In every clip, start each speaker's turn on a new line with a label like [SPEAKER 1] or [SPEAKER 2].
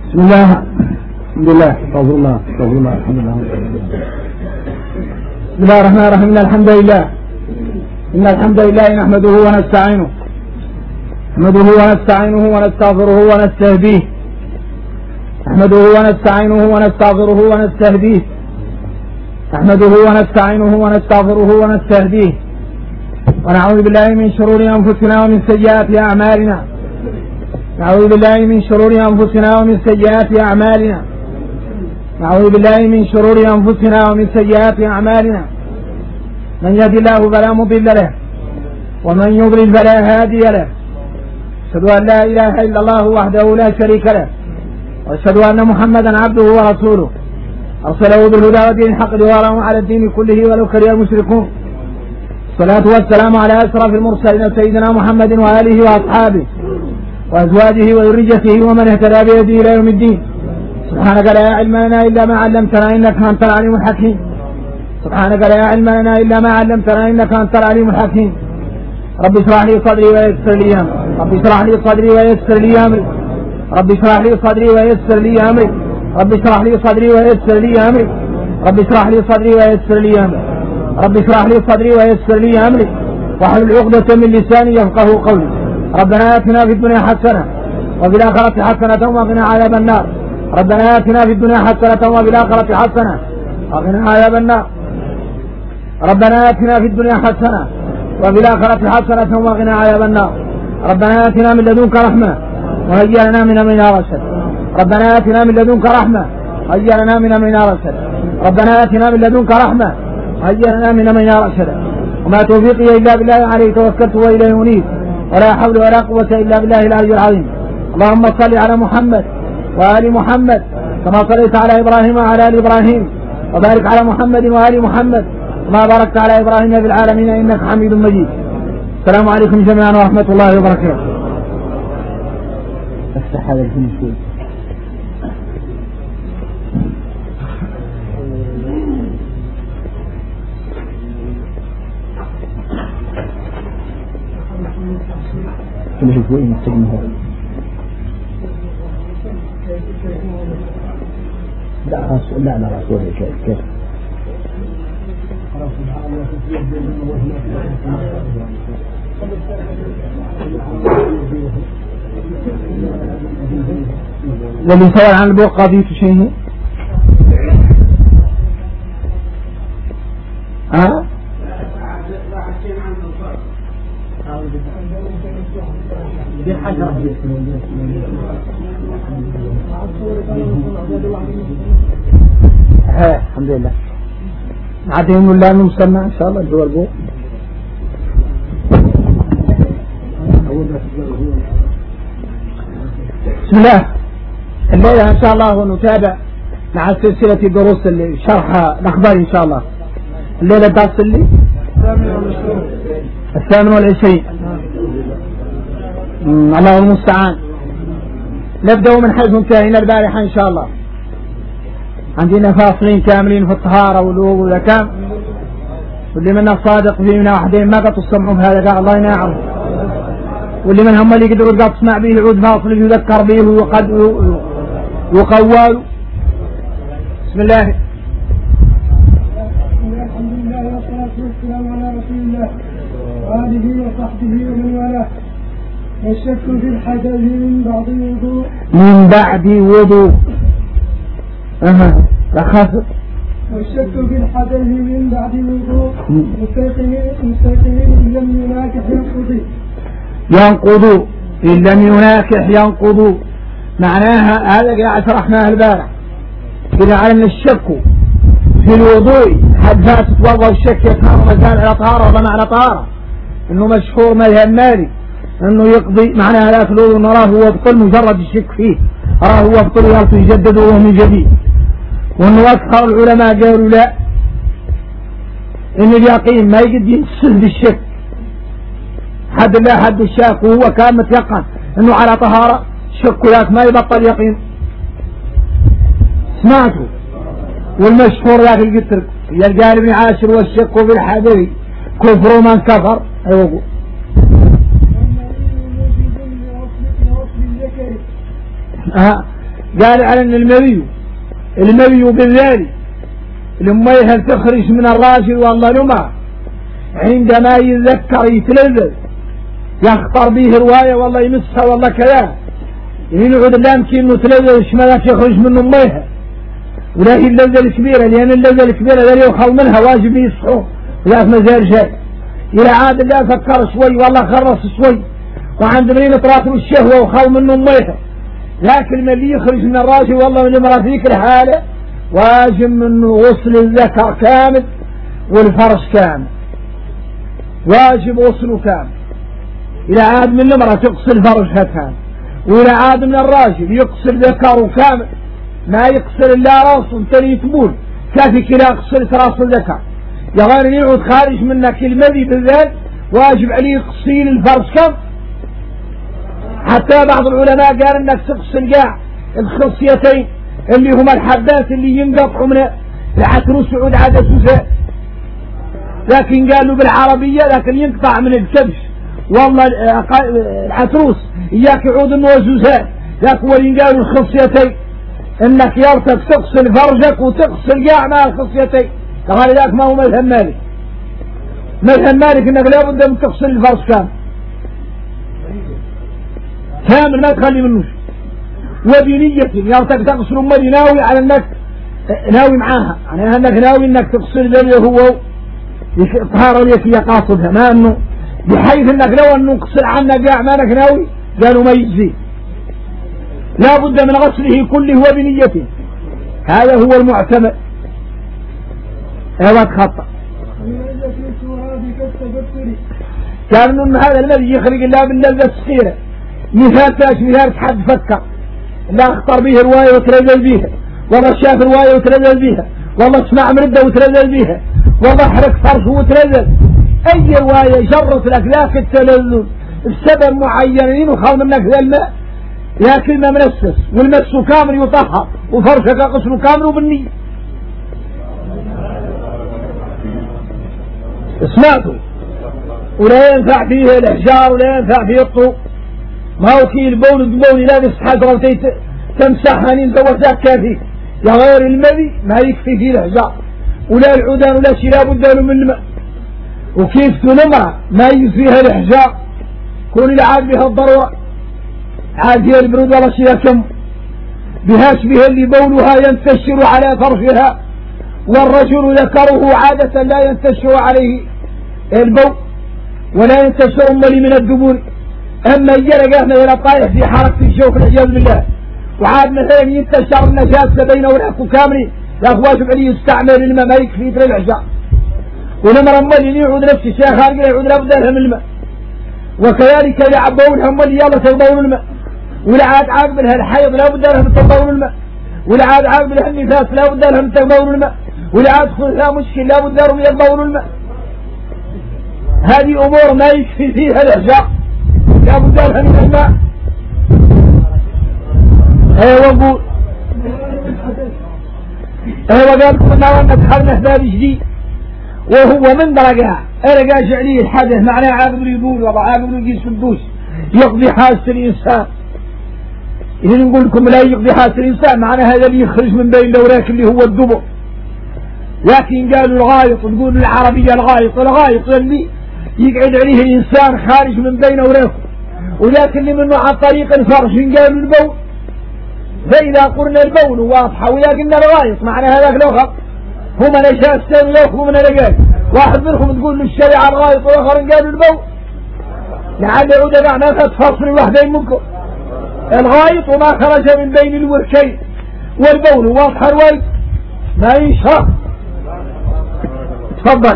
[SPEAKER 1] بسم الله الحمد لله استغفر الله استغفر الله الحمد لله. بسم الله الرحمن الرحيم. إن الحمد لله نحمده ونستعينه ونستغفره ونستهديه نحمده ونستعينه ونستغفره ونستهديه ونعوذ بالله من شرور أنفسنا ومن سيئات أعمالنا من يهد الله فلا مضل له ومن يضلل فلا هادي له. أشهد أن لا إله إلا الله وحده لا شريك له وأشهد أن محمدا عبده ورسوله أرسله بالهدى ودين الحق ليظهره على الدين كله ولو كره المشركون. الصلاة والسلام على أشرف المرسلين سيدنا محمد وآله وأصحابه وأزواجه وذريته ومن اهتدى بهديه إلى يوم الدين. سبحانك لا علم لنا إلا ما علمتنا إنك أنت العليم الحكيم. رب اشرح لي صدري ويسر لي أمري رب اشرح لي صدري ويسر لي أمري واحلل عقدة من لساني يفقه قولي. ربنا آتنا في الدنيا حسنة وفي الآخرة حسنة وقنا عذاب النار. ربنا آتنا في الدنيا حسنة وفي الآخرة حسنة وقنا عذاب النار. ربنا آتنا في الدنيا حسنة وفي الآخرة حسنة وقنا عذاب النار. ربنا آتنا من لدنك رحمة وهيئ لنا من أمرنا رشدا. ربنا آتنا من لدنك رحمة وهيئ لنا من أمرنا رشدا. ربنا آتنا من لدنك رحمة وهيئ لنا من أمرنا رشدا. وما توفيقي إلا بالله عليه توكلت وإليه أنيب ولا حول ولا قوة إلا بالله العلي العظيم. اللهم صل على محمد وآل محمد كما صليت على إبراهيم وعلى آل إبراهيم وبارك على محمد وآل محمد كما باركت على إبراهيم في العالمين إنك حميد مجيد. السلام عليكم جميعا ورحمة الله وبركاته. افتح هذا الفيلم شوي. لا رسول كيف الذي سأل عن البوق قضية شيء الحمد لله عدين الله المسمى إن شاء الله الدول بوق. بسم الله. الليلة إن شاء الله نتابع مع سلسلة دروس شرح الأخبار إن شاء الله. الليلة الدرس اللي 28 الله المستعان. نبدأ من حيث انتهينا البارحة إن شاء الله. عندنا فاصلين كاملين في الطهارة والوضوء والأحكام. واللي منا صادق فينا واحدين ما قد السمع بهذا قال الله ينعم. واللي من هم اللي يقدروا قد تسمع به يعود فاصل يذكر به وقد يقوال. بسم الله.
[SPEAKER 2] الحمد لله والصلاة والسلام على رسول الله وآله وصحبه ومن والاه. والشك في الحدث من بعد وضوء والشك في الحدث من بعد وضوء مستيقن إن لم يناكح
[SPEAKER 1] ينقض معناها هذا قاعد شرحناه البارح. إذا علمنا الشك في الوضوء حد فاتت وضع الشك يكون مزال على طهارة ولا معنى طهارة إنه مشهور مذهب مالك إنه يقضي معناها لا الوضوء نراه هو يبطل مجرد الشك فيه أراه هو يبطل يجدد وهو من جديد. وأنه أكثر العلماء قالوا لا إن اليقين ما يقد ينسل بالشك حد الله حد الشاك وهو كان متيقن إنه على طهارة شك ذاك ما يبطل يقين. سمعتوا والمشهور ذاك القتر يلقى ابن عاشر والشك في الحدث كفر من كفر. أيوه قال على أن المذي بالذات المية تخرج من الراجل والله لما عندما يتذكر يتلذذ يخطر به رواية والله يمسها والله كذا ينعود لا يمكن انه تلذذ شمالك يخرج منه ميها، ولكن اللذة الكبيرة لأن اللذة الكبيرة لا يخل منها واجب يصحوا لا مزال جاي إلى عاد لا فكر شوي والله خرص شوي وعند مريم طراتب الشهوة وخل منه ميها، لكن الذي يخرج من الراجل والله من المرأة فيك الحالة واجب منه غسل الذكر كامل والفرش كامل، واجب غسله كامل. إلى عاد من المرأة تغسل فرشها كامل، وإلى عاد من الراجل يغسل ذكره كامل ما يغسل إلا راسه تري تبول كافي كلا غسلت راس الذكر يا غير يعود خارج منك المذي بالذات واجب عليه غسيل الفرش كامل. حتى بعض العلماء قال انك تغسل قاع الخصيتين اللي هما الحبات اللي ينقطعوا من العتروس يعود عادة سوساء، لكن قالوا بالعربية لكن ينقطع من الكبش والله العتروس إياك يعود انه سوساء، لكن ولين قالوا الخصيتين انك يرتك تغسل فرجك وتغسل قاع مع الخصيتين، قال ذاك ما هو مذهب مالك. مذهب مالك انك لابد ان تغسل الفرج كامل ما تخلي منه، وبنية يرتك تغسل امالي ناوي على انك ناوي معاها يعني انك ناوي انك تغسل ذلك هو طهارة ليك هي قاصدها، ما انه بحيث انك لو انه قصر عنك قاع ما انك ناوي قالوا ما يجزي، لا بد من غسله كله وبنيته، هذا هو المعتمد. هذا خطأ كان ان هذا الذي يخرج الله باللذة الصغيرة مثال مثال حد فكر لا اخطر به رواية وتلذذ بيها، والله شاف رواية وتلذذ بيها، والله اسمع مردة وتلذذ بيها، والله حرك فرشه وتلذذ، اي رواية جرت لك ذاك التلذذ بسبب معين وخل منك ذا الماء لكن ما منسس والمس كامل يطهر وفرشك قصر كامل وبالنية. اسمعتوا ولا ينفع فيه الاحجار ولا ينفع فيه الطوب، ما هو كي البول البول لا تسحق روتي تمسحها نزوجها كافي يا غير المذي ما يكفي فيه الاحجار ولا العودان ولا شيء لا بد له من الماء، وكيف تنمع ما يكفيها الاحجار كون العاد بها الضروره عاد هي البرود ولا شيء كم بهاش بها اللي بولها ينتشر على فرشها، والرجل ذكره عادة لا ينتشر عليه البول ولا ينتشر املي من الدبور، اما يلقاهنا الى طايح في حركة الشوك والعياذ بالله، وعاد مثلا ينتشر النجاسة بينه والحق كامل لا واجب عليه يستعمل الماء ما يكفي في العشاء، ولما املي يعود نفس الشيء خارج يعود لابد لها من الماء، وكذلك اذا عبوا املي يلا تغضون الماء، ولا عاد عاقب لها الحيض لابد لها من تغضون الماء، ولا عاد عاقب لها النفاس لابد لها من تغضون الماء، ولا عاد خذها مشكل لابد لهم يغضون الماء، هذه امور ما يكفي فيها العشاء لابد لها من الماء. وقول قال كنا ندخلنا في باب جديد وهو من درجة ارجع جعليه الحدث معناه عاقب يقول والله عاقب يجي سدوس يقضي حاجة الانسان، إذا نقول لكم لا يقضي حاجة الانسان معناه هذا اللي يخرج من بين الاوراق اللي هو الدبر، لكن قالوا الغايط تقول العربية الغايط اللي يقعد عليه الانسان خارج من بين اوراقه، ولكن اللي منه عن طريق الفرش قالوا البول، فإذا قلنا البول واضحة ولكن الغايط معنى هذاك الأخر هما الأشياء الثانية يأخذوا من الرجال، واحد منهم تقول للشريعة الغايط والآخر قالوا البول، لعل يعود معنى تفصل الوحدين منكم الغايط وما خرج من بين الوركين، والبول واضحة الوالد ما يشرح. تفضل.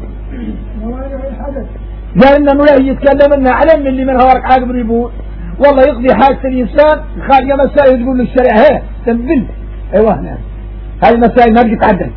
[SPEAKER 1] قال إنه لا يتكلم إنه علم اللي من هورك عاقب البول والله يقضي حاجة الإنسان خارج مسائل تقول للشريعة هي تنبل ايوه هنا هذه المسائل ما بتتعدل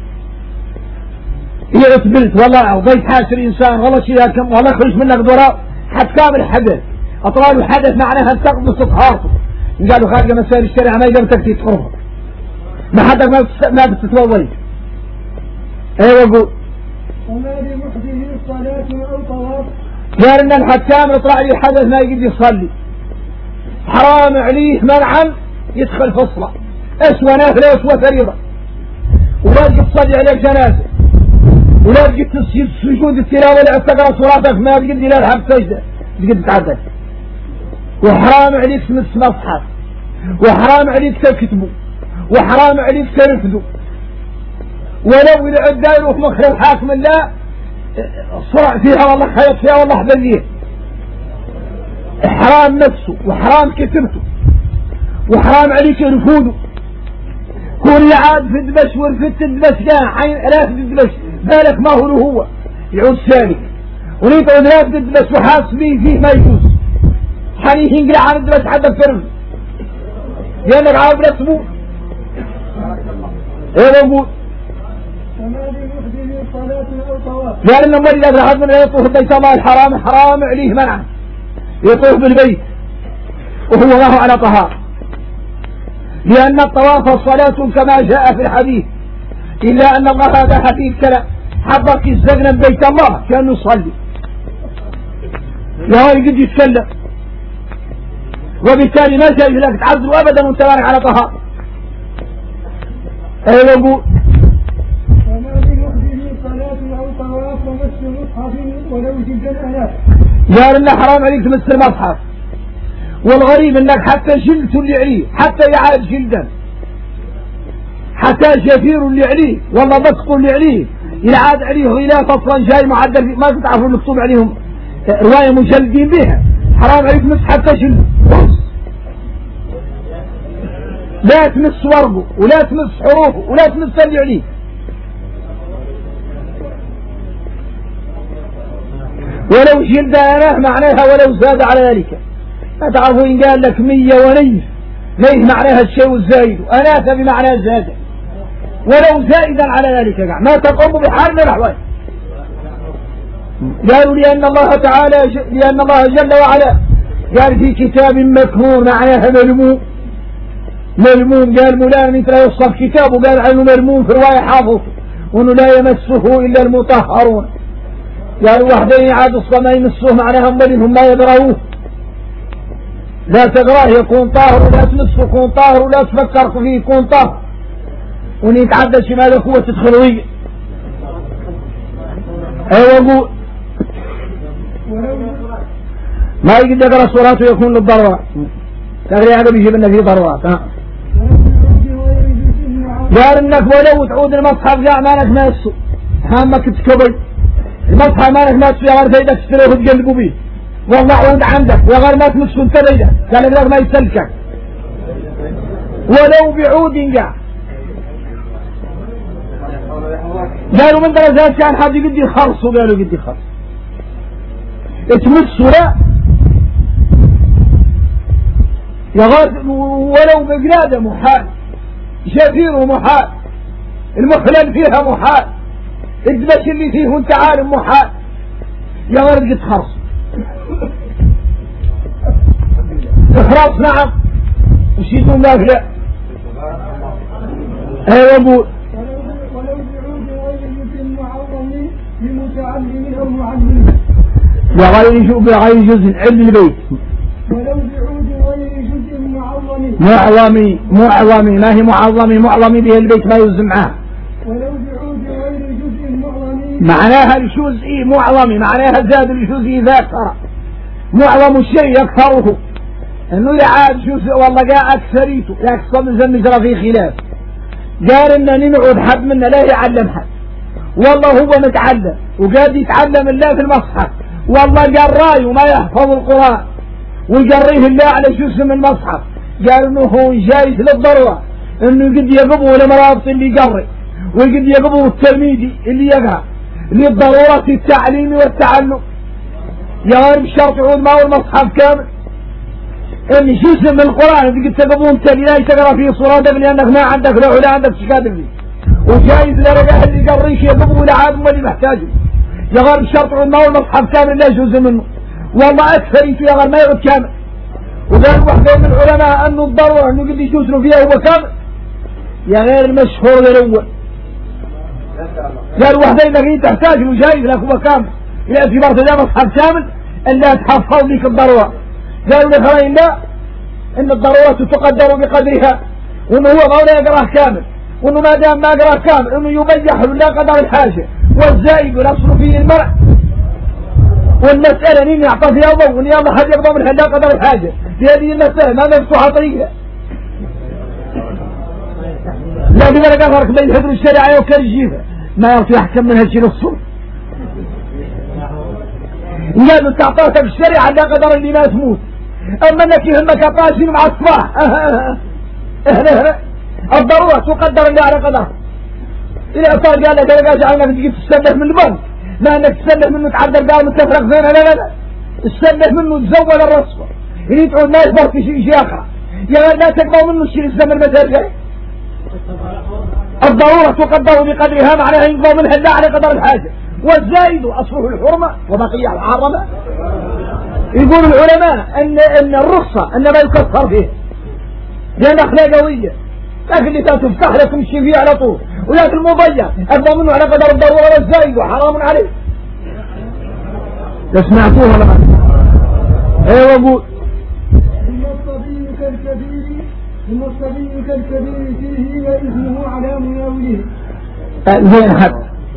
[SPEAKER 1] هي تبلت والله وقضيت حاجة الإنسان والله شيء كم والله خرج منك ضرار حد كامل حدث أطوال الحدث معناها تقضي طهارته، قالوا خارج مسائل الشريعة ما يقدر تكتي تخرج ما حدك ما بتتوضي. ايوه قول
[SPEAKER 2] وما لمحدث الصلاة أو طواف
[SPEAKER 1] قال إن الحكام يطلع لي حدث ما يقدر يصلي حرام عليه منعا يدخل في الصلاة أسوى نافلة أسوى فريضة، ولا تجي تصلي عليك جنازة، ولا تجي تسجد سجود التلاوة اللي تقرأ صلاتك ما تقدر لا الحق سجدة تقدر تعدل، وحرام عليك تمس مصحف، وحرام عليك تكتبه، وحرام عليك ترفضه، ولو إذا عداله في مخرج حاكم الله صرع فيها والله خيط فيها والله حبليه، حرام نفسه وحرام كتبته وحرام عليك رفوده. كل عاد في الدبش ورفت الدبش كان حين الاف الدبش بالك ما هو يعود سالك ونيت الاف الدبش وحاسبين فيه ما يجوز حني ينقلع عن الدبش حتى فرم لانك عارف رسمه ايه بقول لان المريض اذا حد من يطوف بيت الله الحرام حرام عليه منع يطوف بالبيت وهو ما هو على طهارة، لأن الطواف الصلاة كما جاء في الحديث، إلا أن الله هذا حديث كلام حبك يستغنى بيت الله كأنه يصلي لا يقدر يتكلم، وبالتالي ما جاء لك تعذر أبدا وانت مالك على طهارة. أي يقول
[SPEAKER 2] وما بمحدث صلاة أو طواف ومس مصحف ولو جلد الآلاف،
[SPEAKER 1] قال إنه حرام عليك تمس المصحف، والغريب انك حتى جلته اللي عليه حتى يعاد جلدا حتى شفير اللي عليه والله بسقوا اللي عليه يعاد عليه غلاف اصلا جاي معدل ما تعرفوا المكتوب عليهم رواية مجلدين بها، حرام عليك تمس حتى جلده، لا تمس ورقه ولا تمس حروفه ولا تمس اللي عليه. ولو جلد أناه معناها ولو زاد على ذلك، ما تعرفوا إن قال لك 100 ونيف ليه معناها الشيء الزايد، أناث بمعنى زاد ولو زائدا على ذلك ما تقوم بحال من الأحوال. قالوا لأن الله تعالى لأن الله جل وعلا قال في كتاب مكنون معناها ملموم، ملموم قال ملام مثل يوصف كتابه قال عنه ملموم في رواية حافظ وأنه لا يمسه إلا المطهرون، قالوا وحدين عاد الصلاة ما يمسوه معناها هم ما يدروه، لا تقراه يكون طاهر ولا تمسه يكون طاهر ولا تفكر فيه يكون طاهر، وان يتعدى شي ماذا قوة الخلوية. ايوه قول ما يقدر يقرا صوراته يكون للضروات، تقري هذا بيجيب لنا فيه ضروات. قال انك ولو تعود المصحف جاء مالك ماسه هامك تكبر المصحف مالك ماسه يا غير فايدك تشتريه وتقلبوا بيه والله عود عندك وغير ما تمسه انت بيده قال لك ما يسلكك ولو بعود قاع. قالوا من درجات كان حد يقدر يخلصوا قالوا يقدر يخلص تمسوا لا يا غير ولو بقلاده محال، شفيره محال، المخلل فيها محال، الدبش اللي فيه وانت عالم محال، يا غير قد خلص اخراص نعم وش يقول لك لا. ايوه ابو
[SPEAKER 2] ولو بعود غير جزء معظم لمتعلم او معلم،
[SPEAKER 1] بغير جزء علم البيت،
[SPEAKER 2] ولو بعود غير جزء معظم
[SPEAKER 1] معظمي ما هي معظمي به البيت ما يلزم معاه،
[SPEAKER 2] ولو بعود غير جزء معظم
[SPEAKER 1] معناها الجزء معظمي معناها زاد الجزء ذا أكثر، معظم الشيء يكثره انه يعاد جزء والله قال اكثريته يكثر من زم جرى في خلاف، قال ان نعود حد منا لا يعلم حد والله هو متعلم وقاعد يتعلم الله في المصحف والله قال راي وما يحفظ القرآن ويقريه الله على جزء من المصحف، قال انه هو جايز للضروره انه قد يقبوا المرابط اللي يقري وقد يقبوا التلميذي اللي يقرا للضروره التعليم والتعلم، يا غير بشرط يعود ما هو المصحف كامل ان جزء من القرآن اللي قد تقبون لا تقرا فيه صوراتك لانك ما عندك لا ولا عندك تكاتب فيه، وجايز لرجال اللي يقريش يقبوا لعاد ما اللي محتاجه، يا غير بشرط يعود ما هو المصحف كامل لا جزء منه والله اكثر يا غير ما يعود كامل. وقال واحد من العلماء انه الضروره انه قد يجوزوا فيها هو كامل يا غير المشهور الاول، قال واحد انك انت تحتاج له جايز لك هو كامل ياتي باعتبار مصحف كامل الا تحفظ لك الضروره، قالوا لخرين لا ان الضرورات تقدر بقدرها وانه هو ما يقراه كامل، وانه ما دام ما قراه كامل انه يبيح لا قدر الحاجة، والزائد والاصل فيه المرء، والمسألة مين يعطى فيها ضوء وان يلا حد يقضى منها لا قدر الحاجة، في هذه المسألة ما مفتوحة طريقة. لا بذلك أفرق بين حضر الشريعة وكالجيفة ما يعطي أحكم منها شيء الصور. قالوا تعطيتك الشريعة لا قدر اللي ما تموت، أما أنك يهمك أطاشين مع الصباح الضرورة تقدر اللي على قدر. إذا صار قال لك أنا جعلنا تجي تستنه من الموت، ما أنك تستنه منه تعدل قال متفرق زين لا تستنه منه تزول الرصفة اللي تعود ما يصبر في شيء آخر يا لا تقبل منه الشيء الزمن المسألة. الضرورة تقدر بقدرها معناها ينقضى منها لا على قدر الحاجة، والزائد أصله الحرمة وبقية الحرمة. يقول العلماء أن الرخصة أن ما يكفر فيه لأن أخلاقوية، لكن اللي تفتح لكم الشيء فيه على طول، ولكن المضيع أقضى منه على قدر الضرورة والزائد وحرام عليه. تسمعتوه ولا ما؟ ايوه قول.
[SPEAKER 2] ثم الصبي كالكبير فيه وإذنه على مناوله.
[SPEAKER 1] زين حد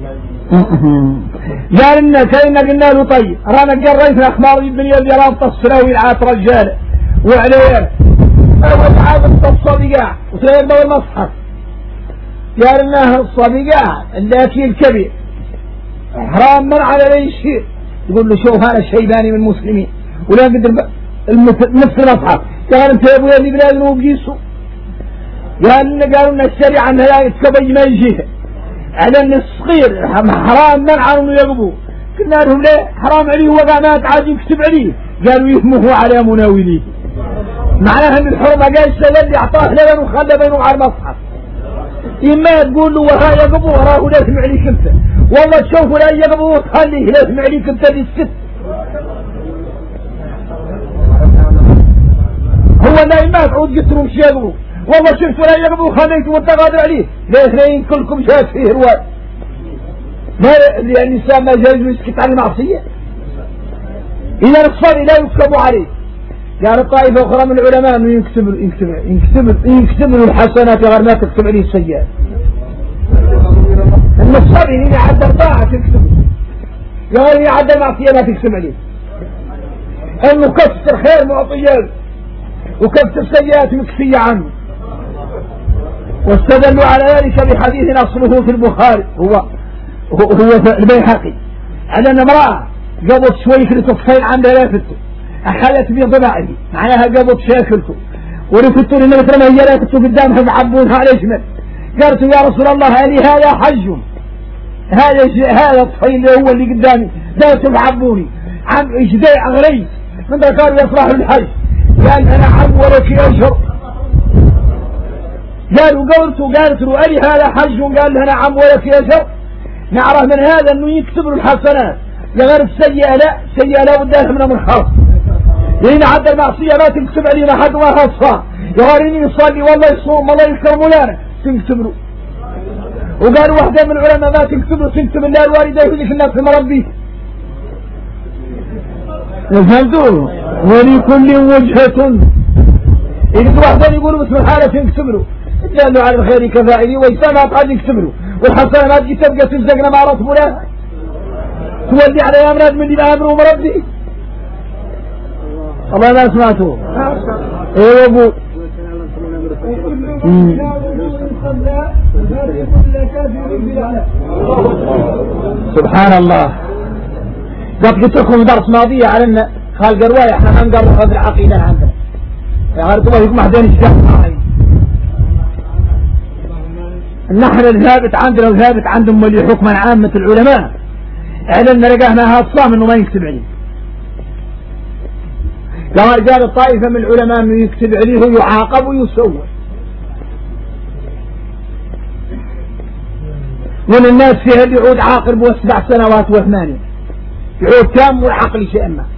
[SPEAKER 1] قال إن كأننا قلنا له طيب رانا قريت الأخبار ابن يدي رابط السلاوي العات رجال وعليه أول عابط الصبيقاع وتلاقي له المصحف قال إنه الصبيقاع اللاكي الكبير حرام من على لي شيء. يقول له شوف هذا الشيباني من المسلمين ولا قد نفس المصحف. قال انت يا ابويا اللي بلاد مو بجيسو. قالوا ان الشريعة انها لا يتكبي ما يجيها على ان الصغير حرام منع انه يقبو. قلنا لهم ليه حرام عليه وقامات عاد يكتب عليه. قالوا يهمه على مناوليه، معناها ان الحرمة قال اللي اعطاه لبن وخلى بينه على المصحف. اما تقول له وها يقبو وراه لا يسمع عليك انت، والله تشوفه لا يقبو وتخليه لا يسمع عليك انت بالست. هو النايم ما تعود قلت لهم شيء يقبو، والله شفت ولا يقبو خليته والتقادر عليه ليه كلكم شاف فيه رواية. لأن الإنسان ما جايز يسكت عن المعصية. إذا الصبي لا يكتب عليه. قال الطائفة أخرى من العلماء أنه يكتب الحسنات غير ما تكتب عليه السيئات. أن الصبي هنا عد الطاعة تكتب، قال هنا عد المعصية ما تكتب عليه. أنه كسر خير معطيات وكسر السيئات مكفية عنه. واستدلوا على ذلك بحديث أصله في البخاري هو في البيهقي على أن امرأة قبضت شوي في الطفين عندها لافته أخلت بضبعه معناها قبضت شاكلته ولفتوا لنا مثل ما هي لافته قدامها معبونها على شمال. قالت يا رسول الله هل هذا حج؟ هذا الطفين اللي هو اللي قدامي لا تبعبوني عم إجداء أغريس من ذكر يصلح الحج. قال أنا عم ولك أشهر. قالت له ألي هذا حج؟ قال له نعم ولك أشهر. نعرف من هذا أنه يكتب له الحسنات لغير السيئة لا وداها من أمر خاص. لأن عد المعصية ما تكتب عليه ما حد ما خاصها يغاريني يصلي والله يصوم والله يكرم ولانا تكتب له. وقالوا واحدة من العلماء ما تكتب له تكتب الله الوالدة يهديك الناس في مربيه. فهمتوا؟ ولكل وجهة إذا واحدة يقولوا بسم الحالة تكتب له لأنه على الخير كفائلي ويسامات قد يكتب له والحسنة ما تجي تبقى تلزقنا مع رطب ولا تولي على أمراض من اللي أمره مربي. الله ما سمعته. ايه ابو سبحان الله. قلت لكم درس ماضية على ان خالق الرواية احنا ما نقرر هذه العقيدة عندنا يا غير الله يكون محدين الشيء. نحن الثابت عندنا وثابت عندهم اللي حكما عامة العلماء على ان لقاهنا هالصام انه ما يكتب عليه. لما قال الطائفة من العلماء انه يكتب عليه يعاقب ويسوى. من الناس فيها اللي يعود عاقل ب7 سنوات و8 يعود تام والعقل شيء ما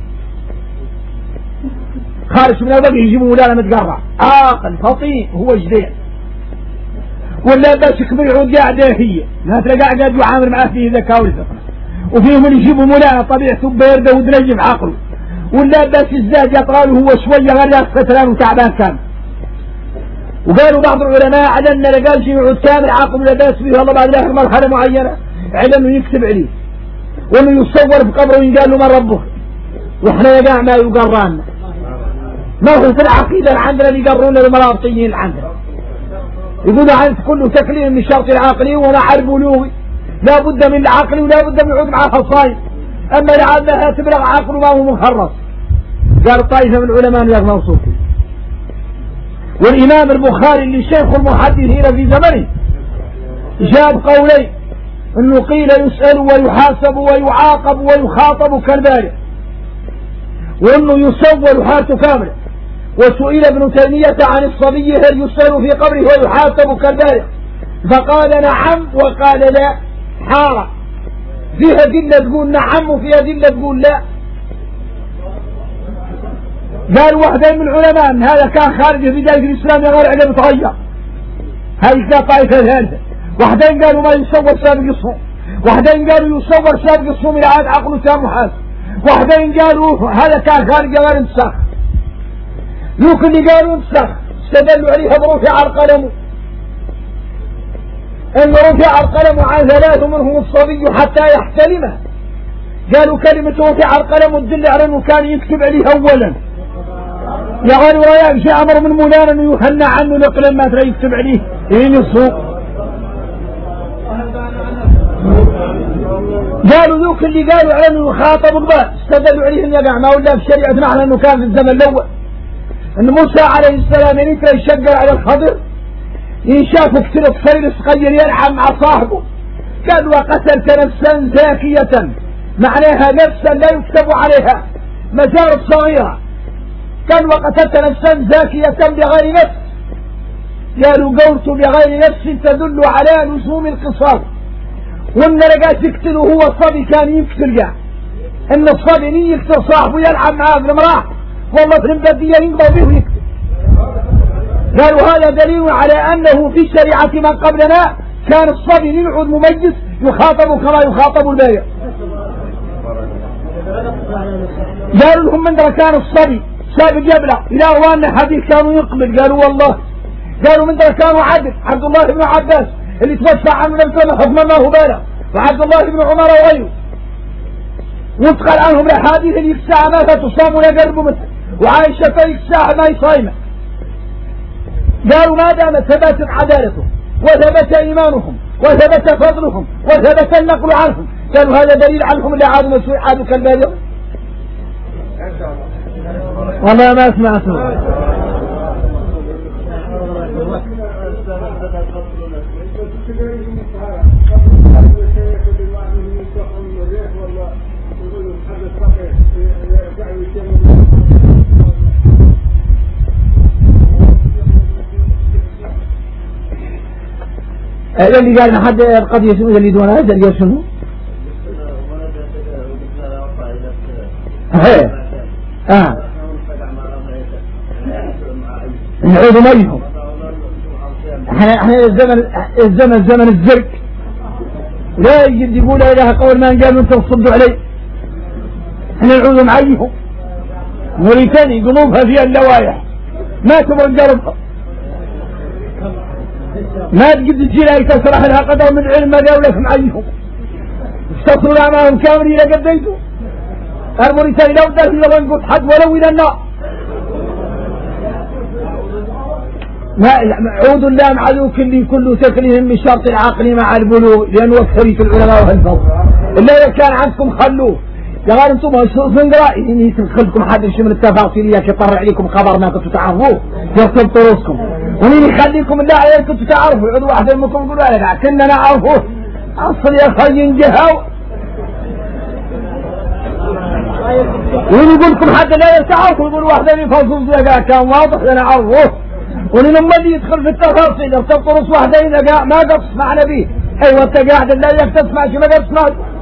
[SPEAKER 1] خارج من الوقت يجيبوا ولا متقرع عاقل فطين هو جديد ولا بس كبير يعود قاعدة هي لا تلقى قاعد يعامل معاه فيه ذكاء والفطنة وفيهم اللي يجيبوا مولانا طبيعته باردة ودرجة عقله ولا بس الزاد يطرأ له هو شوية غير فتران وتعبان كان وقالوا بعض العلماء على أن لقال شيء يعود كامل عاقل لا باس به الله بعد آخر مرحلة معينة على أنه يكتب عليه وأنه يصور في قبره وينقال له من ربه. وإحنا يا جماعة ما يقرانا ما هو في العقيدة اللي عندنا اللي يقرونا المرابطيين اللي عندنا يقولوا عن كل تكليم من شرط العقلي ولا عرب بلوغي لا بد من العقل ولا بد من يعود معها صايم. أما لعلها تبلغ عقل ما هو مخرص. قال طائفة من العلماء يا موصوف. والإمام البخاري اللي شيخ المحدثين في زمنه جاب قولين انه قيل يسأل ويحاسب ويعاقب ويخاطب كالبارع وانه يصور حالته كاملة. وسئل ابن تيمية عن الصبي هل يسأل في قبره ويحاسب كالبارع فقال نعم وقال لا حارة فيها أدلة تقول نعم وفيها أدلة تقول لا. قال واحدين من العلماء ان هذا كان خارج في بداية الإسلام يغير عليه متغير هذه كانت طائفة ثالثة. واحدين قالوا ما يصور سابق الصوم واحدين قالوا يصور سابق الصوم إلى عاد عقله تام محاسب واحدين قالوا هذا كان خارج غير انتساخ. لوك اللي قالوا انتساخ استدلوا عليها برفع القلم ان رفع القلم عن ثلاث منهم الصبي حتى يحتلمه. قالوا كلمة رفع القلم تدل على انه كان يكتب عليه اولا يقالوا رأيك شيء أمر من مولانا انه يخلى عنه القلم ما ترى يكتب عليه يين الصوت. قالوا ذوك اللي قالوا على انه يخاطب الباب استدلوا عليه ان يقع ما ولا في شريعتنا احنا انه كان في الزمن الاول ان موسى عليه السلام ينكر يشقر على الخضر ينشافه كتير صغير صغير يلعب مع صاحبه. قال وقتلت نفسا زاكية معناها نفسا لا يكتب عليها مجارب صغيرة. قال وقتلت نفسا زاكية بغير نفس. قالوا قولت بغير نفس تدل على لزوم القصاص وان لقاش يقتله هو الصبي كان يقتل جاء ان الصبي يقتل صاحبه يلعب معاه في المراح والله في البدية ينقضي به ويقتل. قالوا هذا دليل على انه في شريعة من قبلنا كان الصبي يقعد مميز يخاطب كما يخاطب البايع. قالوا لهم من كان الصبي سابق يبلغ الى اوان حديث كانوا يقبل. قالوا والله قالوا من كانوا عبد الله بن عباس اللي توفى عنه لم تكن حكما ما هو بالغ وعبد الله بن عمر وغيره وانتقل عنهم الاحاديث اللي الساعة ما تصام ولا قربوا مثل وعائشة في الساعة ما يصايمة. قالوا ما دام ثبتت عدالتهم وثبت ايمانهم وثبت فضلهم وثبت النقل عنهم قالوا هذا دليل عنهم اللي عادوا مسوء عادوا كالبالغ. والله ما سمعته. اللي قال حد قد يسمى اللي دون هذا اللي يسمى نعود ميهم. احنا الزمن الزرق لا يجد يقول إله قول ما قالوا انتم تصدوا علي. احنا نعود معيهم موريتاني قلوبها فيها اللوايح ما تبغى نقربها ما تقد تجي لها تسرح لها قدر من علم ما قالوا لك معيهم استصلوا أعمالهم كامل إلى قديتوا. الموريتاني لو دخل إلى نقول حد ولو إلى النار ما عود اللام عدوك اللي كله تكليهم من شرط العقل مع البلوغ لأنه أكثرية العلماء وهالفضل إلا كان عندكم خلوه يا غير انتم سنقرأ إني تدخلكم حد شيء من التفاصيل يطلع عليكم خبر ما كنتوا تعرفوه يرتب طرسكم ومين يخليكم الله عليكم كنتوا تعرفوا يعود واحد منكم يقولوا لا كنا نعرفه أصل يا خي ينجهوا وين يقول لكم حد لا يتعرفوا يقول واحد يفوزون زي كان واضح لنا عرفوه ولما اللي يدخل في التفاصيل يرتب طرس واحدين ما قد تسمعنا به. ايوه انت قاعد لا يكتسمع شيء ما قد تسمع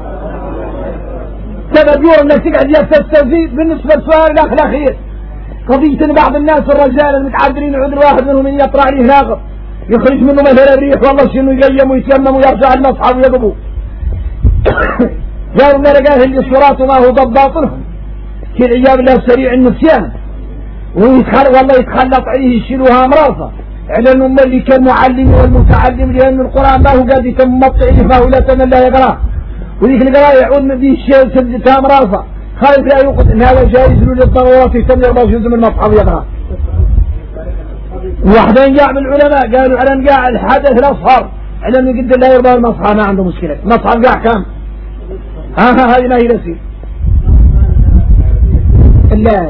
[SPEAKER 1] سبب يور انك تقعد يستفيد بالنسبة للسؤال الاخير قضية ان بعض الناس الرجال المتعذرين عذر واحد منهم يطلع عليه ناقض يخرج منه مثلا الريح والله شنو يقيم ويتيمم ويرجع المصحف ويقبو قالوا ما لقاه اللي الصراط ما هو ضباطلهم كالعياذ بالله سريع النسيان ويتخلط والله يتخلط عليه يشيلوها مرافة على أنه اللي كان معلم والمتعلم، لأن القرآن ما هو قاعد يتم مطعي فهو لا تمن لا يقرأ، وذيك القراءة يعود من ذي الشيء تام راسه خايف لا يوقف إن هذا جائز له للضرورات يتم يقرأ جزء من المصحف يقرأ. وحدين جاء من العلماء قالوا على أن قاع الحدث الأصغر على أنه قد لا يرضى المصحف ما عنده مشكلة، المصحف قاع كام هذه ما هي نسير لا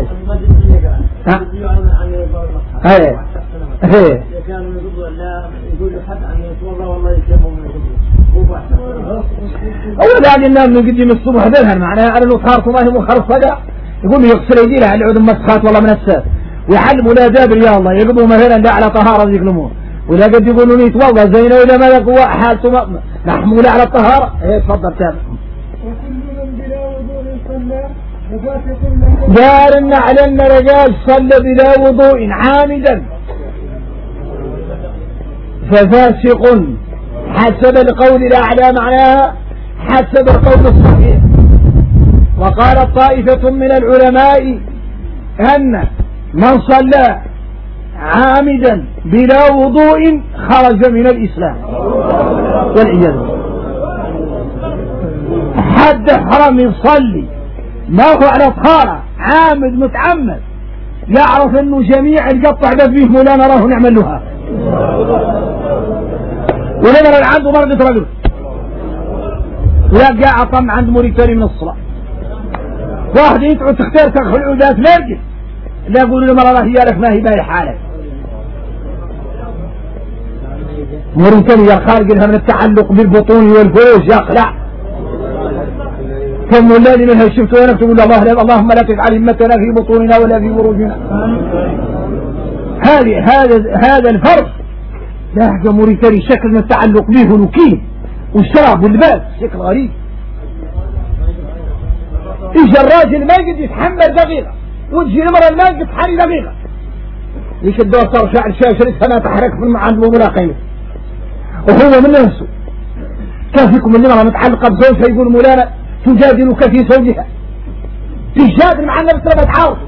[SPEAKER 1] هي
[SPEAKER 3] كانوا يقولوا لا يقولوا حد أن يتوضأ والله يسلموا من الوضوء
[SPEAKER 1] أولا الناس من قديم الصبح ذلها معناها أنا لو طهارته ما هي مخرصة يقول له يغسل يديها على العود مسخات والله من الساس ويحلموا لا دابر يا الله يقضوا مثلا لا على طهارة يقلموه، ولا قد يقولوا يتوضأ زين وإذا ما يقوى حالته محمولة على الطهارة. ايه تفضل تابع. قال إن علينا رجال صلى بلا وضوء عامدا ففاسق حسب القول الأعلى معناها حسب القول الصحيح. وقال طائفة من العلماء أن من صلى عامدا بلا وضوء خرج من الإسلام والعياذ بالله. حد حرم يصلي ما هو على طهارة عامد متعمد يعرف انه جميع القطع ده فيه ولا نراه نعمل لها ولا نرى عنده مرقة رجل ولا قاعد طمع عند مريتاني من الصلاة. واحد يدعو تختار تدخل عودات لاجل لا يقول له مرة هي لك ما هي باي حالك مريتاني يا خارج لها من التعلق بالبطون والفروج يخلع كم والذي منها شفت وانا تقول الله لا اللهم لا تجعل همتنا في بطوننا ولا في فروجنا. هذا الفرق لا حاجة موريتاني شكل من التعلق به ونكيه والشراب واللباس شكل غريب. اجى الراجل ما يقدر يتحمل دقيقة وتجي المرأة ما يقدر تحري دقيقة ليش الدور صار شعر شاشرتها ما تحرك من عند ملاقيمه وهو من نفسه. كان فيكم اللي مرة متعلقة بزوجها يقول مولانا تجادلك في زوجها تجادل مع النفس لما تعارض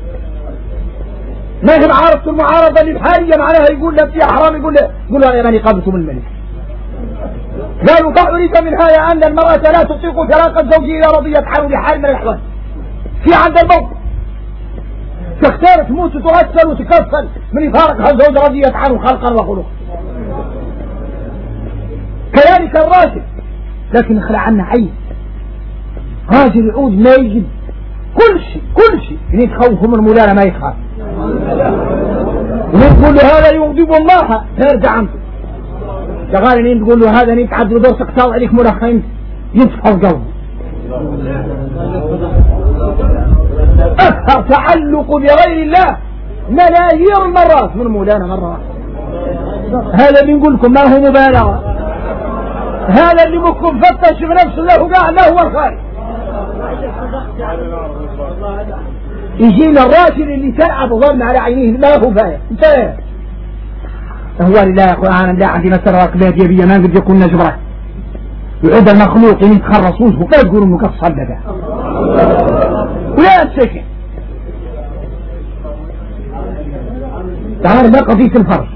[SPEAKER 1] ما هي معارضة المعارضة الإبحارية معناها يقول لك يا حرام يقول له أنا ماني قابلت من الملك. قالوا تعرف من هذا أن المرأة لا تطيق فراق الزوج إذا رضيت عنه بحال من الأحوال في عند الموت تختار تموت وتغسل وتكفل من يفارقها الزوج رضيت عنه خلقا وخلقا. كذلك الراجل لكن اخلع عنا عين راجل يعود ما يجب كل شيء يتخوف من مولانا ما يخاف ونقول له هذا يغضب الله يرجع عنه شغال ان تقول له هذا نتعد ودرسك طالع عليك مرخين ينفع القلب. تعلق بغير الله ملايير المرات من مولانا مرة هذا اللي نقول لكم ما هو مبالغة. هذا اللي ممكن فتش بنفسه له قاع له هو الخارج. يجينا الراجل اللي تلعب ظن على عينيه ما هو بايع انتهى. هو لله يا اخوان لا عندي مسألة راكبات يبيا ما قد يكون نجبرة يعود المخلوق يتخرص وجهه ما يقول انه قص صدقه ولا السكن. تعال ما قضية الفرش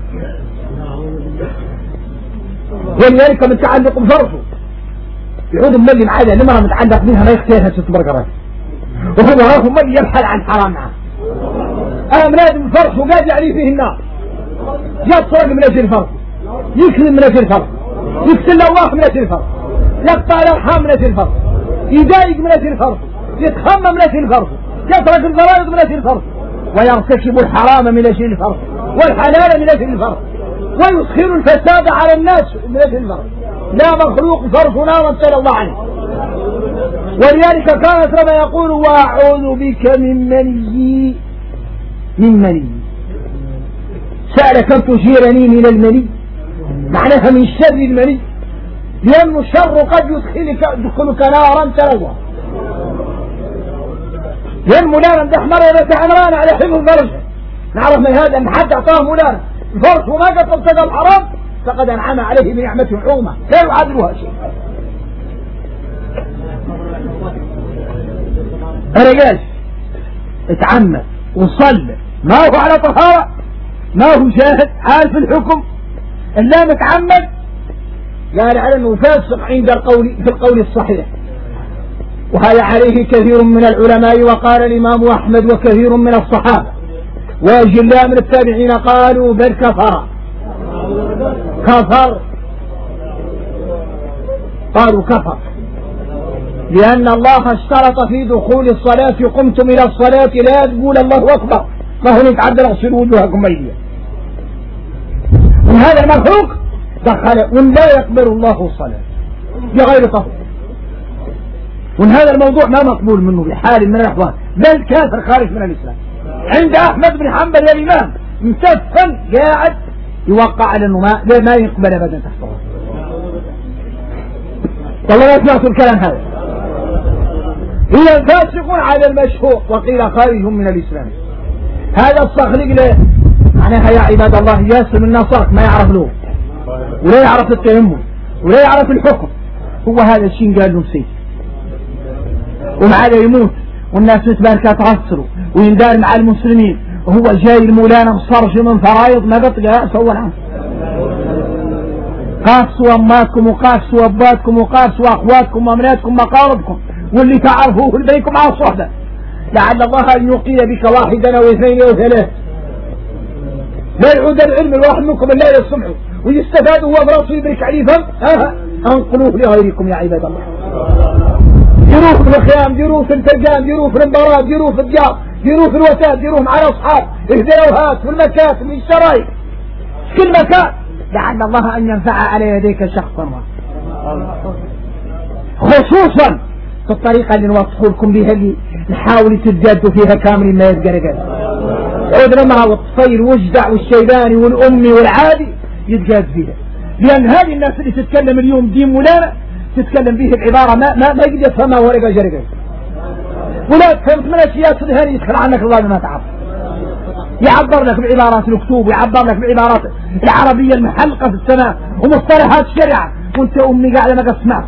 [SPEAKER 1] ولذلك متعلق بفرشه يعود ملي معايا لما متعلق بها ما يختارها تتبرقرات وهو راهو ملي يبحث عن حرام معه. أنا لازم فرش وقاعد عليه فيه النار يسرق من أجل الفرش يكذب من أجل الفرش يقتل الله من أجل الفرش يقطع الأرحام من أجل الفرش يضايق من أجل الفرش يتخمم من أجل الفرش يترك الفرائض من أجل الفرش ويرتكب الحرام من أجل الفرش والحلال من أجل الفرش ويسخر الفساد على الناس من أجل الفرش. لا مخلوق فرش نارا صلى الله عنه. ولذلك كانت ربا يقول وأعوذ بك من مني سأل كم تجيرني من المني معناها من شر المني لأن الشر قد يدخلك نارا تلوى لأن مولانا مدحمر ونتعمران على حفظ الفرج نعرف من هذا أن حد أعطاه مولانا الفرج وما قد ابتدى الحرام فقد أنعم عليه بنعمة عظمى لا يعادلها شيء. الرجال اتعمد وصلى ما هو على طهارة ما هو شاهد عارف الحكم إلا متعمد قال على أنه فاسق عند في القول الصحيح. وهذا عليه كثير من العلماء، وقال الإمام أحمد وكثير من الصحابة وأجلاء من التابعين قالوا بل كفر، قالوا كفر، لأن الله اشترط في دخول الصلاة قمتم إلى الصلاة لا تقول الله أكبر، فهو يتعدى اغسلوا وجوهكم وأيديكم. من هذا المخلوق دخل وإن لا يقبل الله الصلاة بغير طهور، وإن هذا الموضوع ما مقبول منه بحال من الأحوال، بل كافر خارج من الإسلام. عند أحمد بن حنبل يا الإمام متفن قاعد يوقع على أنه ما يقبل أبدا تحت الله. والله ما سمعت الكلام هذا. هي فاسق على المشهور وقيل خارج من الإسلام. هذا الصخلق له معناها يا عباد الله ياسم النصارى ما يعرف له ولا يعرف التيمم ولا يعرف الحكم، هو هذا الشيء قال له نسيت، ومعاه يموت والناس تبارك تعصروا ويندار مع المسلمين، وهو جاي المولانا مصرش من فرايض ما قطع سوى عنه. قاسوا أماتكم وقاسوا أباتكم وقاسوا أخواتكم وأمناتكم مقاربكم واللي تعرفوه بينكم مع الصحبة، لعل الله أن يقي بك واحدا أو اثنين أو ثلاث، لا يعود العلم الواحد منكم لا يسمعوا ويستفاد هو براسه يدرك عليهم أنقلوه لغيركم يا عباد الله. جروه في الخيام، جروه في الترجام، جروه في المباراه، جروه في الديار، جروه في الوتاد، جروه مع الأصحاب، اهدروهات في المكاتب، في الشرايط، في كل مكان، لعل الله أن ينفع على يديك شخصا ما. خصوصا في الطريقة اللي نوصفه لكم بها اللي نحاول تتجادوا فيها كامل ما يتقرقل. عود الامرأة والطفيل والجدع والشيباني والأمي والعادي يتجاد فيها، لأن هذه الناس اللي تتكلم اليوم دين مولانا تتكلم به العبارة ما يقدر يفهمها ورقة جرقة، ولا تفهمت من أشياء صدهاني يدخل عنك الله ما تعرف، يعبر لك بعبارات الكتوب ويعبر لك بعبارات العربية المحلقة في السماء ومصطلحات الشريعة وانت أمي قاعدة ما تسمع.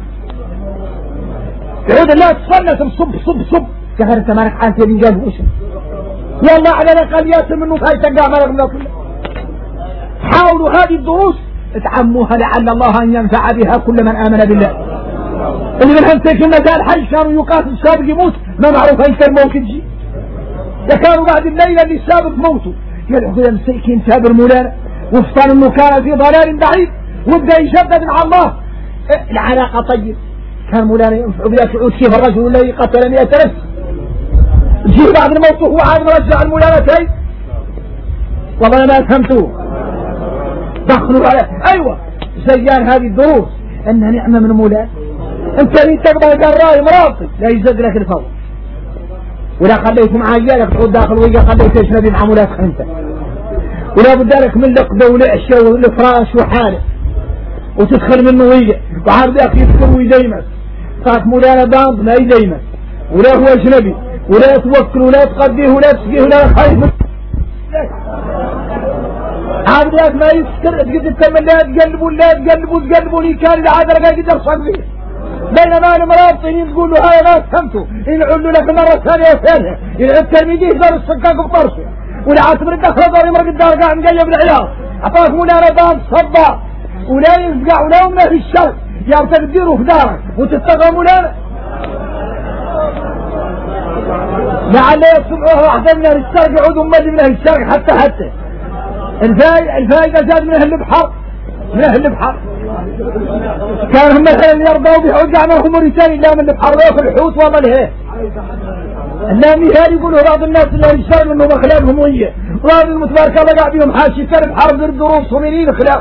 [SPEAKER 1] يعود الله تصنت صب يا غير انت مالك عانتي من قال وش والله على الأقل ياسر منه فايتقع مالك من كله. حاولوا هذه الدروس اتعموها لعل الله أن ينفع بها كل من آمن بالله. اللي من همسك المجال حي كانوا يقاتل السابق يموت ما معروف أنت الموت يجي، كانوا بعد الليلة اللي سابق موته يلعبوا يا مسيكين سابر مولانا وفطن انه كان في ضلال بعيد وابدا يشدد مع الله. العلاقة طيب كان مولانا ينفع بلا سعود كيف الرجل الذي قتل 100 نفس جيه بعد الموت وهو عاد مرجع المولانا كيف والله ما فهمتوه. دخلوا على ايوه زيان هذه الدروس انها نعمة من مولانا. انت اللي تقبل قراي مرافق لا يزد لك الفوق ولا خليت مع عيالك تقعد داخل ويقى خليت تشنبي مع مولاتك انت، ولا بدالك من لقبه ولعشه والفراش وحاله وتدخل منه ويقى وعارض اخي يذكر ويديمك صارت مولانا باند ما يديمك ولا هو اجنبي ولا توكل ولا تقضيه ولا تسقيه ولا خايف عارض لك ما يسكر تقد التمن لا تقلبوا لي كان العادة لك يقدر صدقه. بينما المراطنين تقول له هاي ما فهمته ينعلوا لك مرة ثانية وثالثة يلعب تلميذي يقدر السكاك بطرشه والعاصم الدخل يقدر يمرق الدار قاعد مقيب العيار عطاك مولانا بان صبا ولا يفقع ولا يمنع في الشرق يا تقديره في دارك وتتقى مولانا لعل يصبحوها واحدة من اهل الشرق يعود امالي من اهل الشرق حتى الفايقة جاد من اهل البحر كان هم مثلا يرضوا بحوج عنهم موريتاني لا من البحر وياكل الحوت والله ليه لا مثال يقولوا بعض الناس اللي يشتغلوا انهم اخلاقهم وهي بعض المتبارك الله قاعد بيهم حاشي كان بحرب الدروس ومنين اخلاق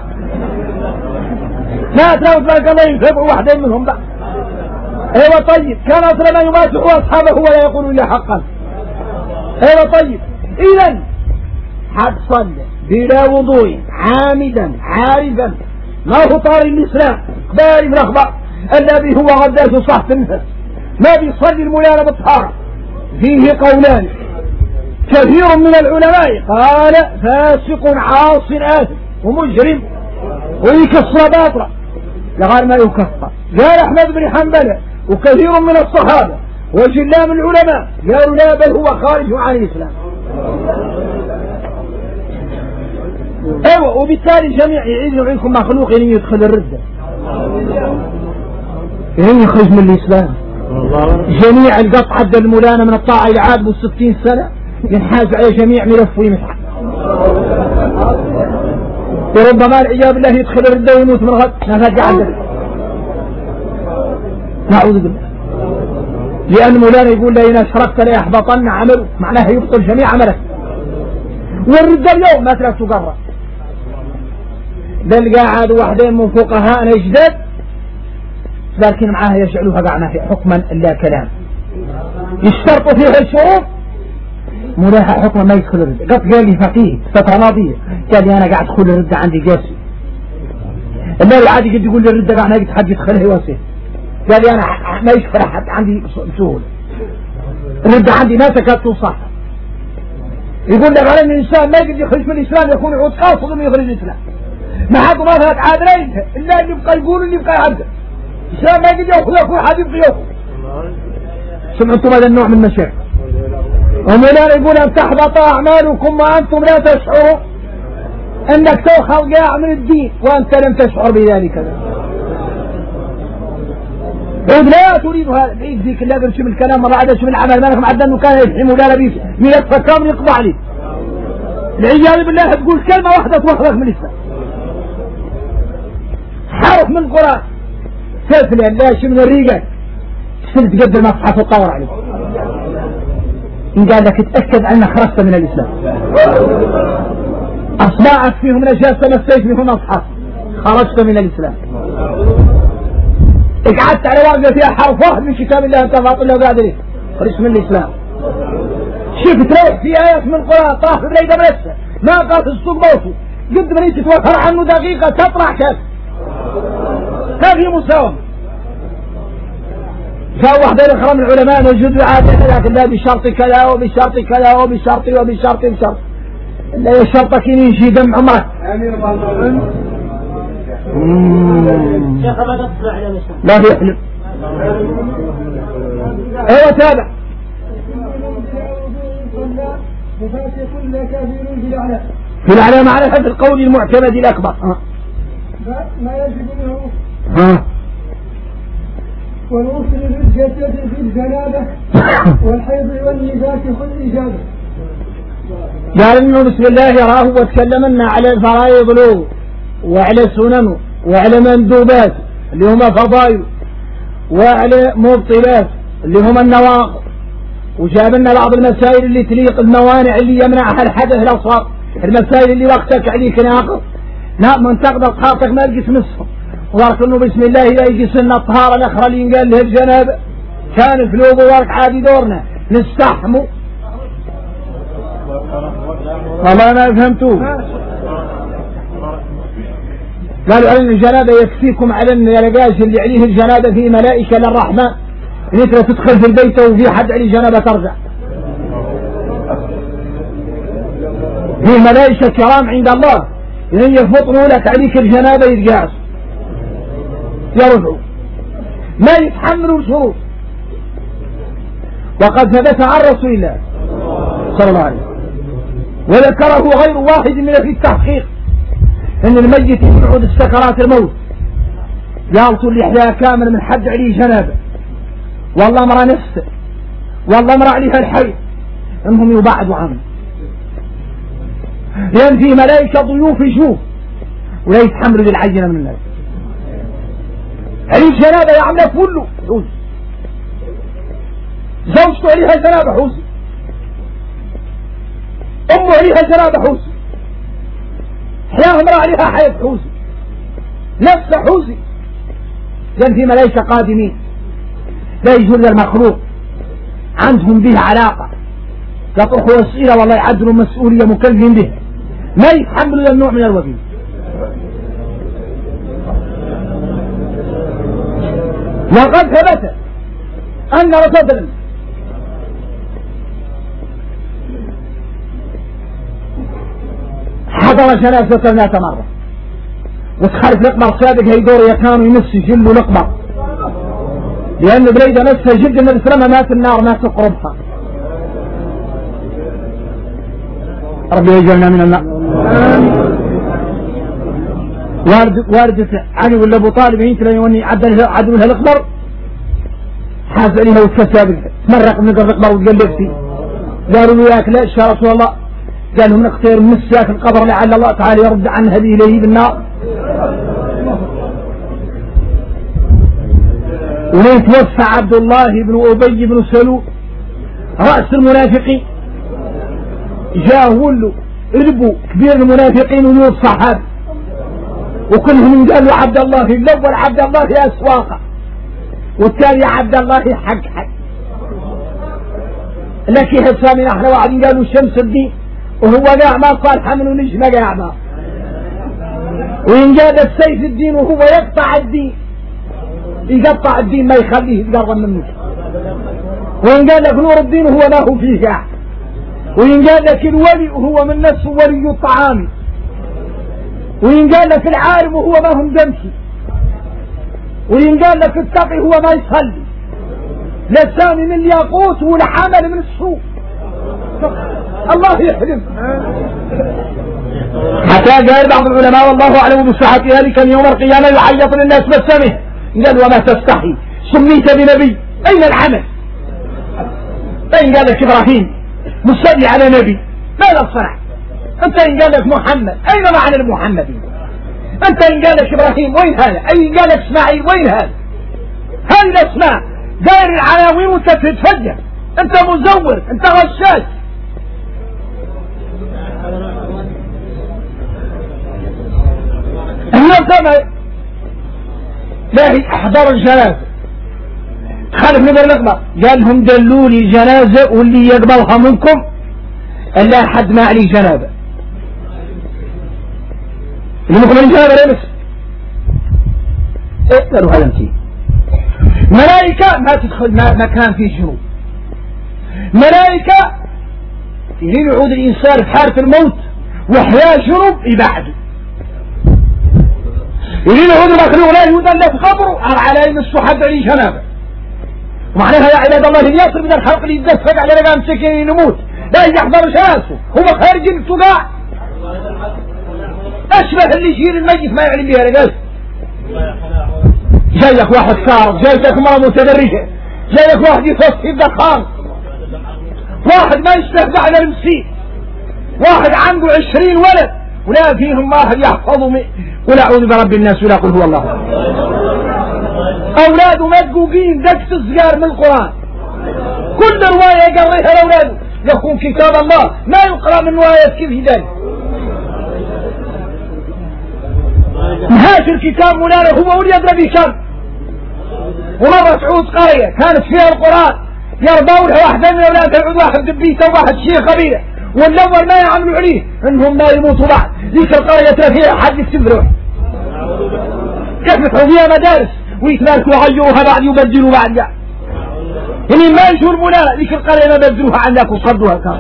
[SPEAKER 1] لا تلاقوا تبارك الله ينفقوا واحدين منهم بقى. ايوه طيب كان اصلا ما يماسحوا اصحابه ولا يقولوا الا حقا. ايوه طيب اذا حد صلى بلا وضوء عامدا عارفا ما هو طاري الإسلام باري من أخبار الذي هو غداس صح النفس ما بيصلي المولانا بالطهارة فيه قولان كثير من العلماء قال فاسق عاص آثم ومجرم ويكسر باطلا لغير ما يكفر. قال أحمد بن حنبل وكثير من الصحابة وجلام العلماء قالوا لا بل هو خارج عن الإسلام. ايوه، وبالتالي جميع يعيد يعيدكم مخلوق يعني يدخل الردة، يعني يخرج من الإسلام. جميع القطع حد المولانة من الطاعة إلى عاد 60 سنة ينحاز على جميع ملف ويمسح، وربما العياذ بالله يدخل الردة ويموت من غد نفاق عدل، نعوذ بالله. لأن مولانا يقول لئن أشركت ليحبطن عمله، معناه يبطل جميع عملك. والردة اليوم ما تلاقي تقرر، بل قاعد واحدين من فقهاءنا جدد لكن معاها يجعلوها قاعنا في حكما لا كلام، يشترطوا فيها الشروط مولاها حكما ما يدخل الردة. قال لي فقيه فترة ماضية قال لي أنا قاعد أدخل الردة عندي قاسي، اللي عادي قد يقول لي الردة قاعد ما حد يدخلها واسع، قال لي أنا ما يشفر حد عندي سهولة، الردة عندي ما تكاد توصح. يقول لك على ان الانسان ما يقدر يخرج من الاسلام يكون عود قاصد انه يخرج الاسلام، ما حد ما فات عادلين الا اللي يبقى يقول اللي يبقى يعدل، الاسلام ما يقدر ياخذ يكون حد يبقى ياخذ. سمعتم هذا النوع من المشاكل؟ ومولانا يقول ان تحبط اعمالكم وانتم لا تشعروا، انك تاخذ قاع من الدين وانت لم تشعر بذلك. عود لا تريد هذا بعيد ذيك اللي قبل شو الكلام مرة عدا شو العمل مالك معدل انه كان يفحي مولانا بيك من يتفكر يقضى عليه. العياذ بالله تقول كلمة واحدة توخرك من الإسلام، حرف من القرآن سلسلة لا شو من الريقة سلت قد المصحف وطور عليه. إن قال لك اتأكد أنك خرجت من الإسلام، أصبعت فيهم نجاسة مسيت فيهم مصحف خرجت من الإسلام. قعدت على ورقة فيها حرف واحد من كتاب الله انت فاطل له قاعد ليه خرجت من الإسلام. شوف تروح في آيات من القرآن طاف بليدة بلسة ما قال في السوق موته قد ما تتوفر عنه دقيقة تطلع كذا ما في مساومة. جاء واحد الأخرى من العلماء موجود عادة لكن لا بشرط كذا وبشرط كذا وبشرط وبشرط بشرط إلا يشرطك ينشي دم عمرك. لا يحلم. ايوه تابع. في الأعلى معرفة القول المعتمد الأكبر
[SPEAKER 2] ما يجب له والغسل للجسد في الجنابة والحيض والنفاس والإجابة.
[SPEAKER 1] قال انه بسم الله يراه وتكلمنا على الفرائض له وعلى سننه وعلى مندوبات اللي هم فضائل وعلى مبطلات اللي هم النواقض، وجاب لنا بعض المسائل اللي تليق الموانع اللي يمنعها الحدث الأصغر، المسائل اللي وقتك عليك ناقض نعم من تقدر خاطك ما يقيس نصفه، وقالت انه بسم الله لا يقيس لنا الطهارة الأخرى اللي ينقال له الجنابة كان في لوبه وارك عادي دورنا نستحموا. والله ما فهمتوه. قالوا أن الجنابة يكفيكم على أن يلقاش اللي عليه الجنابة في ملائكة للرحمن إنك لا تدخل في البيت وفي حد عليه جنابة ترجع، في ملائكة كرام عند الله إن يفطروا لك عليك الجنابة يتقاس يرجعوا ما يتحملوا الشروط. وقد ثبت عن رسول الله صلى الله عليه وسلم وذكره غير واحد من في التحقيق ان الميت يقعد السكرات الموت يالطوا اللحية كامل من حد عليه جنابه والله امرأ نفسه والله امرأ عليها الحي انهم يبعدوا عنه، لان في ملائكة ضيوف يشوف ولا يتحملوا للعينة من الناس عليه جنابه يعمله كله حوز، زوجته عليها جنابه حوز، امه عليها جنابه حوز، حياه امرأة عليها حيض حوزي نفس حوزي، لأن في ملائكة قادمين لا يجوز المخلوق عندهم به علاقة يطرحوا أسئلة والله يعدلوا مسؤولية مكلفين به ما يتحملوا النوع من الوبيل. وقد ثبت أن رسول حضر جنازة ذات مرة وتخالف الأقمر سابق هيدور يكانوا يمس جلوا الأقمر لأن بريدة مسها جلد النبي صلى الله عليه وسلم مات النار ما تقربها. ربي يجعلنا من النار. واردة علي ولا ابو طالب ينتلى يوني عدلها الاخضر حاز عليها وتكسب تمرق من الاخضر وتقلب فيه. قالوا له ياك لا يا رسول الله، قال لهم نختار مساك القبر لعل الله تعالى يرد عن هذه اليه بالنار. ويتوفى عبد الله بن ابي بن سلول راس المنافقين، جاء له ربو كبير المنافقين ولو الصحابه وكلهم قالوا عبد الله الاول عبد الله اسواقه والثاني عبد الله حق لكن حسامي احنا واحد قالوا شمس الدين وهو قاع صالحه منه نجمه قاعده، وإن قال السيف الدين وهو يقطع الدين يقطع الدين ما يخليه يتقرب منه، وإن قال لك نور الدين وهو ما هو فيه قاع، وإن قال لك الولي وهو من نفسه ولي الطعام، وإن قال لك العالم وهو ما هم دمشي، وإن قال لك التقي هو ما يصلي، لساني من الياقوت والحمل من السوق. الله يحلم. حتى قال بعض العلماء والله أعلم بصحة ذلك يوم القيامة يعيط للناس بسمه، قال وما تستحي سميت بنبي أين العمل؟ أين قال لك إبراهيم مصلي على نبي ماذا صنع؟ أنت إن قال لك محمد أين معنى المحمدين؟ أنت إن قال لك إبراهيم وين هذا؟ أين قال لك إسماعيل وين هذا؟ هذه الأسماء داير العناوين وأنت تتفجر، أنت مزور، أنت غشاش. الناس لا احضروا الجنازة خالف نبر الأخبار قال لهم دلوا لي جنازة واللي يقبلها منكم الا حد ما عليه جنابة اللي منكم عليه جنابة لا بس قالوا هذا انتي ملائكة ما تدخل ما كان فيه جنوب، ملائكة يريد يعود الإنسان في حالة الموت وحياة جنوب يبعده، يريد يعود المخلوق لا يودن له في قبره على ان الصحابة عليه جنابة. ومعناها يا عباد الله اللي يصل من الخلق اللي يتدفق على رقام سكين يموت لا يحضر شاسه هو خارج التقاع اشبه اللي يشيل الميت ما يعلم بها رجال. جايك واحد كارب، جايك مرة متدرجة، جايك واحد يفصل الدخان، واحد ما يستهزأ على المسيح، واحد عنده 20 ولد ولا فيهم واحد يحفظه ولا أعوذ برب الناس ولا قل هو الله. أولاده مدقوقين دكت صغار من القرآن، كل رواية يقريها لأولاده يكون كتاب الله ما يقرأ من رواية كيف ذلك. نهاش الكتاب مولانا هو ولي يدرى به كم. ومرة تعود قرية كانت فيها القرآن يرضون واحدة من أولاد تعود واحد دبيته وواحد شيخ قبيلة، والأول ما يعملوا عليه انهم ما يموتوا بعد ذيك القرية فيها حد يكتب روح كيف فيها مدارس ويتماركوا يغيروها بعد يبدلوا بعد يعني ما يشوف المولانا ذيك القرية ما بدلوها عنك وصدوها كان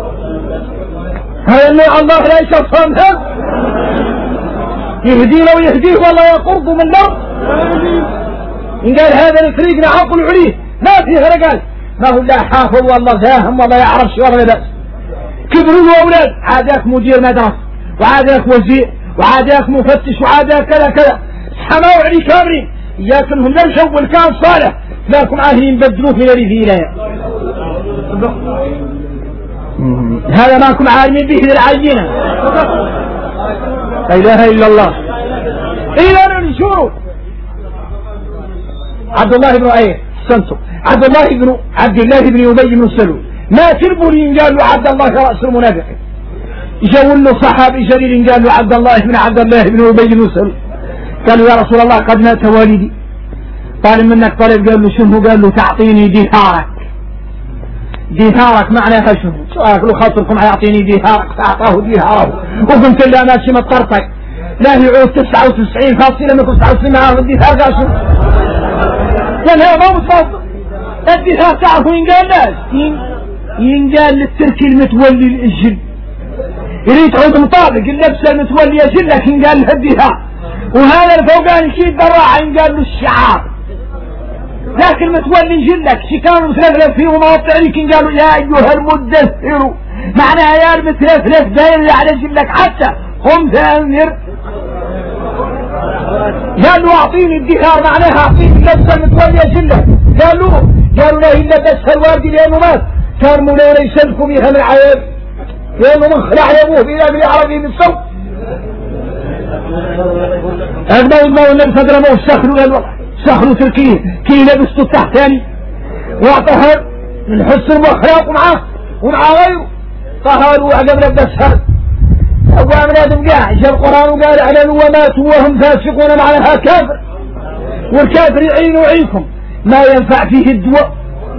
[SPEAKER 1] هذا اللي الله لا يشفهمها يهدينا ويهديه والله يقرض من الأرض. إن قال هذا الفريق نعقل عليه ما فيه رجال ما هو لا حافظ والله فاهم والله يعرف شو ولا بأس. كبروا له أولاد عادك مدير مدرسة وعادك وزير وعادك مفتش وعادك كذا كذا حماوا علي كامرين ياكلهم لمشوا والكان صالح لكم عاهين بدلوه في الريفيلة. هذا ما كم عالمين به للعينة لا إله إلا الله. إذا نشوفوا عبد الله بن أيه سنتم عبد الله بن أبي بن سلول ما تربوا لي قال له عبد الله رأس المنافقين، جاءوا له صحابي جليل قال له عبد الله بن أبي بن سلول قالوا يا رسول الله قد مات والدي طالب منك طلب قال له شنو؟ قال له تعطيني ديهارك معناها شنو؟ سؤالك له خاطركم يعطيني ديهارك فأعطاه ديهاره وقلت له ماشي متطرطق لا يعود 99 فاصلة من 99 معاه الديهار قال شنو؟ قال هذا ما متفضل الديهار تعرفوا ينقال ناس ينقال للتركي المتولي الجن يريد تعود مطابق اللبسة المتولي يجل لك ينقال له الديهار، وهذا الفوقاني شيء دراعة ينقال له الشعار، لكن متولي جلك شي كانوا متلفلف فيه وموطع لك قالوا يا أيها المدثر معناها يا المتلفلف داير على جلك حتى قم فأنذر قالوا اعطيني الدهار معناها اعطيني اللبسه المتوليه جله. قالوا لا الا بس الوالد لانه مات. كان مولانا يسلكم يهم العيال لانه من خلع ابوه الى ابن عربي من الصوت. اغنى الماء النبي صدر موه السخر. قال سخروا تركيه كي لبسته التحتاني واعطهر من حسن واخلاقه معاه ومع غيره. طهروا عقب لبسها أبوام لازم قاع جاء القرآن وقال اعلنوا وماتوا وهم فاسقون معناها كافر. والكافر يعين ويعينكم ما ينفع فيه الدواء.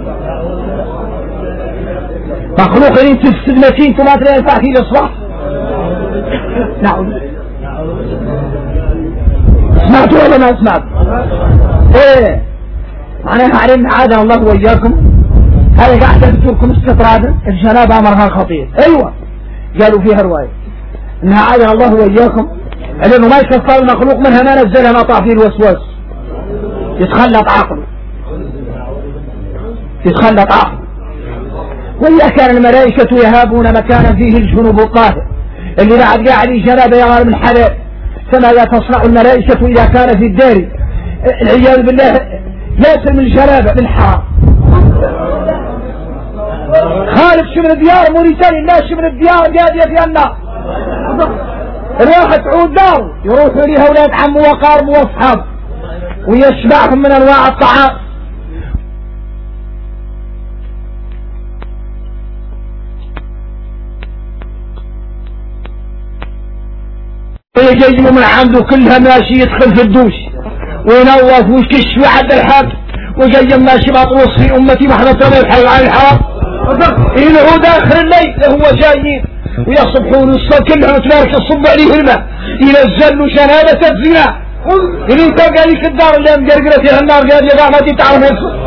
[SPEAKER 1] مخلوقين تفسد متينكم ما ينفع فيه الإصلاح. نعم سمعتوا ولا ما سمعتوا؟ ايه معناها علمنا عادة الله وإياكم. هذا قاعدة بتوركم استطرادا الجناب أمرها خطير. ايوه قالوا فيها رواية انها عادة الله وإياكم لأنه ما يكفر المخلوق منها ما نزلها ما طاع فيه الوسواس يتخلط عقله وإذا كان الملائكة يهابون مكانا فيه الجنوب الطاهر اللي بعد قاعد جنابه يغار من حلال. فماذا تصنع الملائكة إذا كان في الدار العياذ بالله ياسر من الجنابه من حرام. خالد شو من الديار موريتاني الناس شو من الديار جادية في النار. الواحد تعود داره يروحوا ليها اولاد عمه وقاربه واصحابه ويشبعهم من انواع الطعام. ويجيبوا من عنده كلها ماشي يدخل في الدوش وينوف ويكشف ويعد الحاج وجاي ماشي مطروس في امتي محمد ربي الحي عن الحرام. يلعوا داخل الليل هو جايين ويصبحون الصبح كلهم تبارك الصب عليه الماء ينزل له شنادة الزنا. اللي تلقى لك الدار اللي مقرقرة فيها النار قال يا ما تتعرف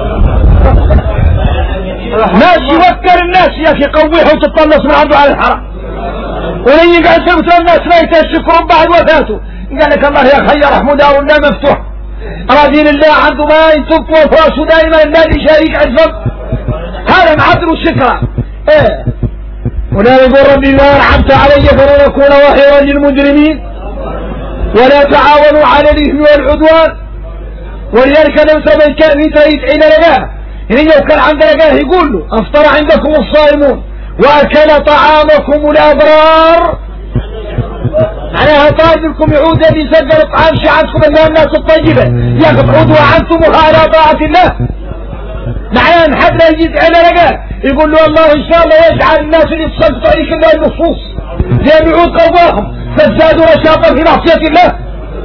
[SPEAKER 1] ماشي يوكر الناس يا اخي قويها وتتطلص من عنده على الحرام. ولن يقعد سبت الناس ما يتشكر بعد وفاته قال لك الله يا خي رحمه دار الله مفتوح راضين الله عنده ما ينطق وفراسه دائما النادي شريك عزم. هذا معدل الشكرة ايه. ولا يقول ربي ما أنعمت علي فلن أكون ظهيرا للمجرمين ولا تعاونوا على الإثم والعدوان. ولذلك لم سبب كان يدعي لنا إن لو كان عندنا قال يقول له أفطر عندكم الصائمون وأكل طعامكم الأبرار. معناها طاجركم يعود الذي سجل طعام شعبكم أنها الناس الطيبة ياخذ عدوى عنكم على طاعة الله. معناها ان حد لا يجيز على رجال يقول له الله ان شاء الله يجعل الناس اللي تصدقوا عليك الله النصوص لان يعود قواهم فازدادوا نشاطا في معصيه الله.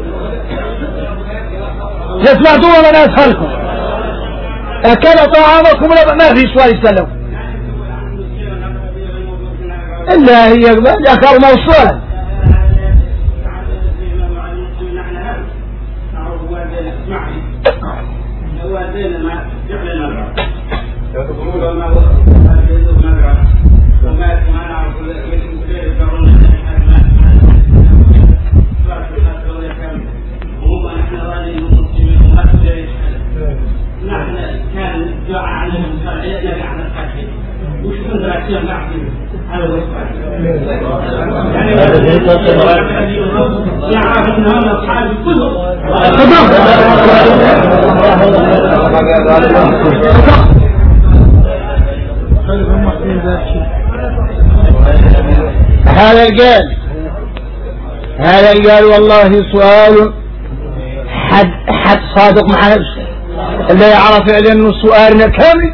[SPEAKER 1] يسمعتوا ولا لا اسالكم اكل طعامكم ما في سؤال يسالوا الا هي ذكر موصولا. هذا قال والله سؤال حد صادق مع نفسه اللي يعرف انه سؤالنا كامل.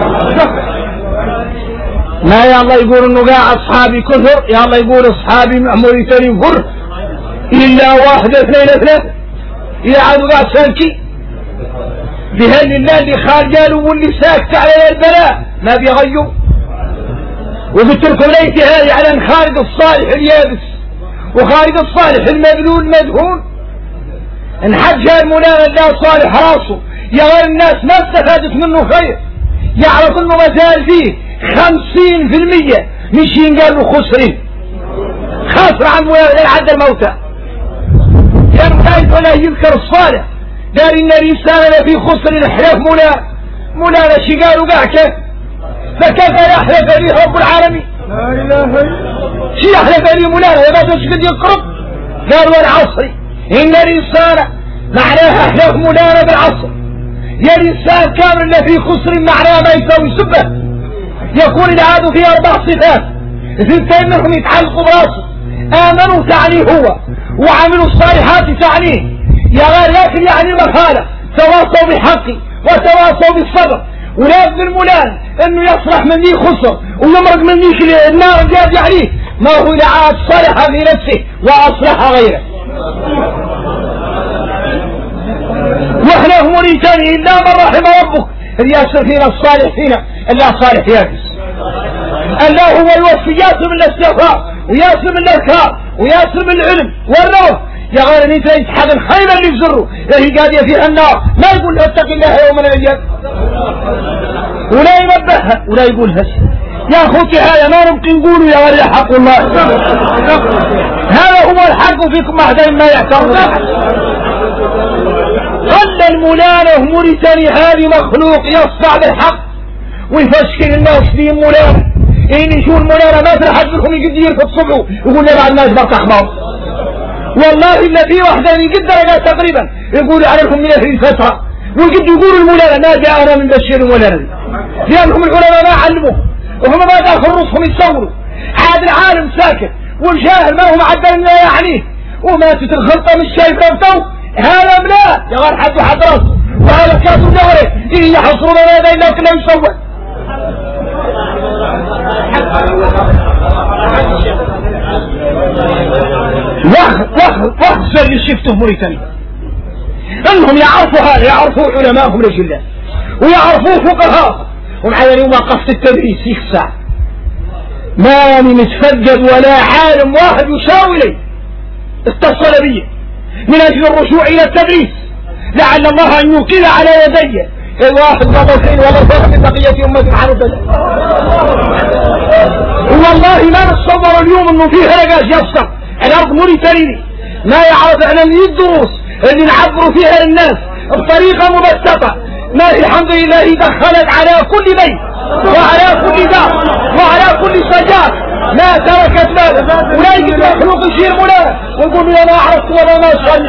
[SPEAKER 1] ما يا الله يقول انه قاع اصحابي كثر يا الله يقول اصحابي موريتاني كثر الا واحد اثنين ثلاثة يعادوا قاع سالكي بهل الله اللي خارج قالوا واللي ساكت على البلاء ما بيغيوا. وقلت لكم ليس هذه على خارج الصالح اليابس وخارج الصالح المبلول المدهون. ان حد جاء المولانا الله صالح راسه يا غير الناس ما استفادت منه خير يعرف انه ما زال فيه 50% مشين قال له خسرين خاسر عن مولانا عد الموتى. كان خايف ولا يذكر الصالح قال ان الانسان لفي خسر الحلف مولانا شي قالوا قاع كيف فكيف يحلف لي رب العالمين لا اله الا شي يحلف لي مولانا يا ما تشكد يقرب قال والعصر ان الانسان معناها احنا مولانا بالعصر يا الانسان كامل اللي في خسر معناها ما يساوي سبه. يكون العاد فيه 4 صفات، اثنتين منهم يتعلقوا براسه، امنوا تعنيه هو، وعملوا الصالحات تعنيه يا غير، لكن يعني المرحله تواصوا بالحق وتواصوا بالصبر. ولازم المولان انه يصلح من ذي خسر ويمرق من ذيك النار الجاد عليه، ما هو لعاد صلح في نفسه واصلح غيره. واحنا مريتان الا من رحم ربك اذ ياسر فينا الصالح فينا الا صالح يابس. الله هو الوفي ياسر من الاستغفار وياسر من الاذكار وياسر من العلم والروح. يا غير ان انت يتحد الخير اللي بزره اللي قاعد فيها النار ما يقول له اتق الله يوم من الايام ولا ينبهها ولا يقولها. يا اخوتي هذا ما نبقي نقوله يا غير حق الله. هذا هو الحق فيكم أحد ما يعترض. خلى المولانة موريتاني هذه مخلوق يصدع بالحق ويفشكل الناس في مولانة. إن يشوف المولانة ما في حد منهم يقدر في الصبح يقول لي بعد الناس برك أحمر. والله إلا في واحدة يقدر درجات تقريبا يقول عليكم من أهل الفترة ويقدر يقولوا المولانة ما جاء أنا من بشير المولانة لأنهم العلماء ما علموه وهم ما داخل رصهم يتصوروا. هذا العالم ساكت والجاهل ما هو معدل لا يعنيه وماتت الخلطة مش شايف ربطه. هذا بلا يا غير حد راسه وهذا كاتو دهره إيه يحصروا بماذا إلا كله يسوى. واخسر اللي شفته موريتاني انهم يعرفوا هذا، يعرفوا علماءهم رجل ويعرفوا فقهاء. ومعايا اليوم وقفت التدريس يخسع ماني متفجد ولا عالم واحد يساوي لي اتصل بي من اجل الرجوع الى التدريس لعل الله ان يوكل على يدي الواحد وضعين ولا فرق من بقية أمة حرب. والله ما نتصور اليوم انه فيه هلقاش يفسر الارض موريتاني ما يعرف عن الدروس اللي نعبروا فيها للناس بطريقة مبسطة. ما الحمد لله دخلت على كل بيت وعلى كل دار وعلى كل شجار ما تركت ماذا ولا يجب مخلوق يشير مولانا ويقول لي انا عرفت ولا ما صلي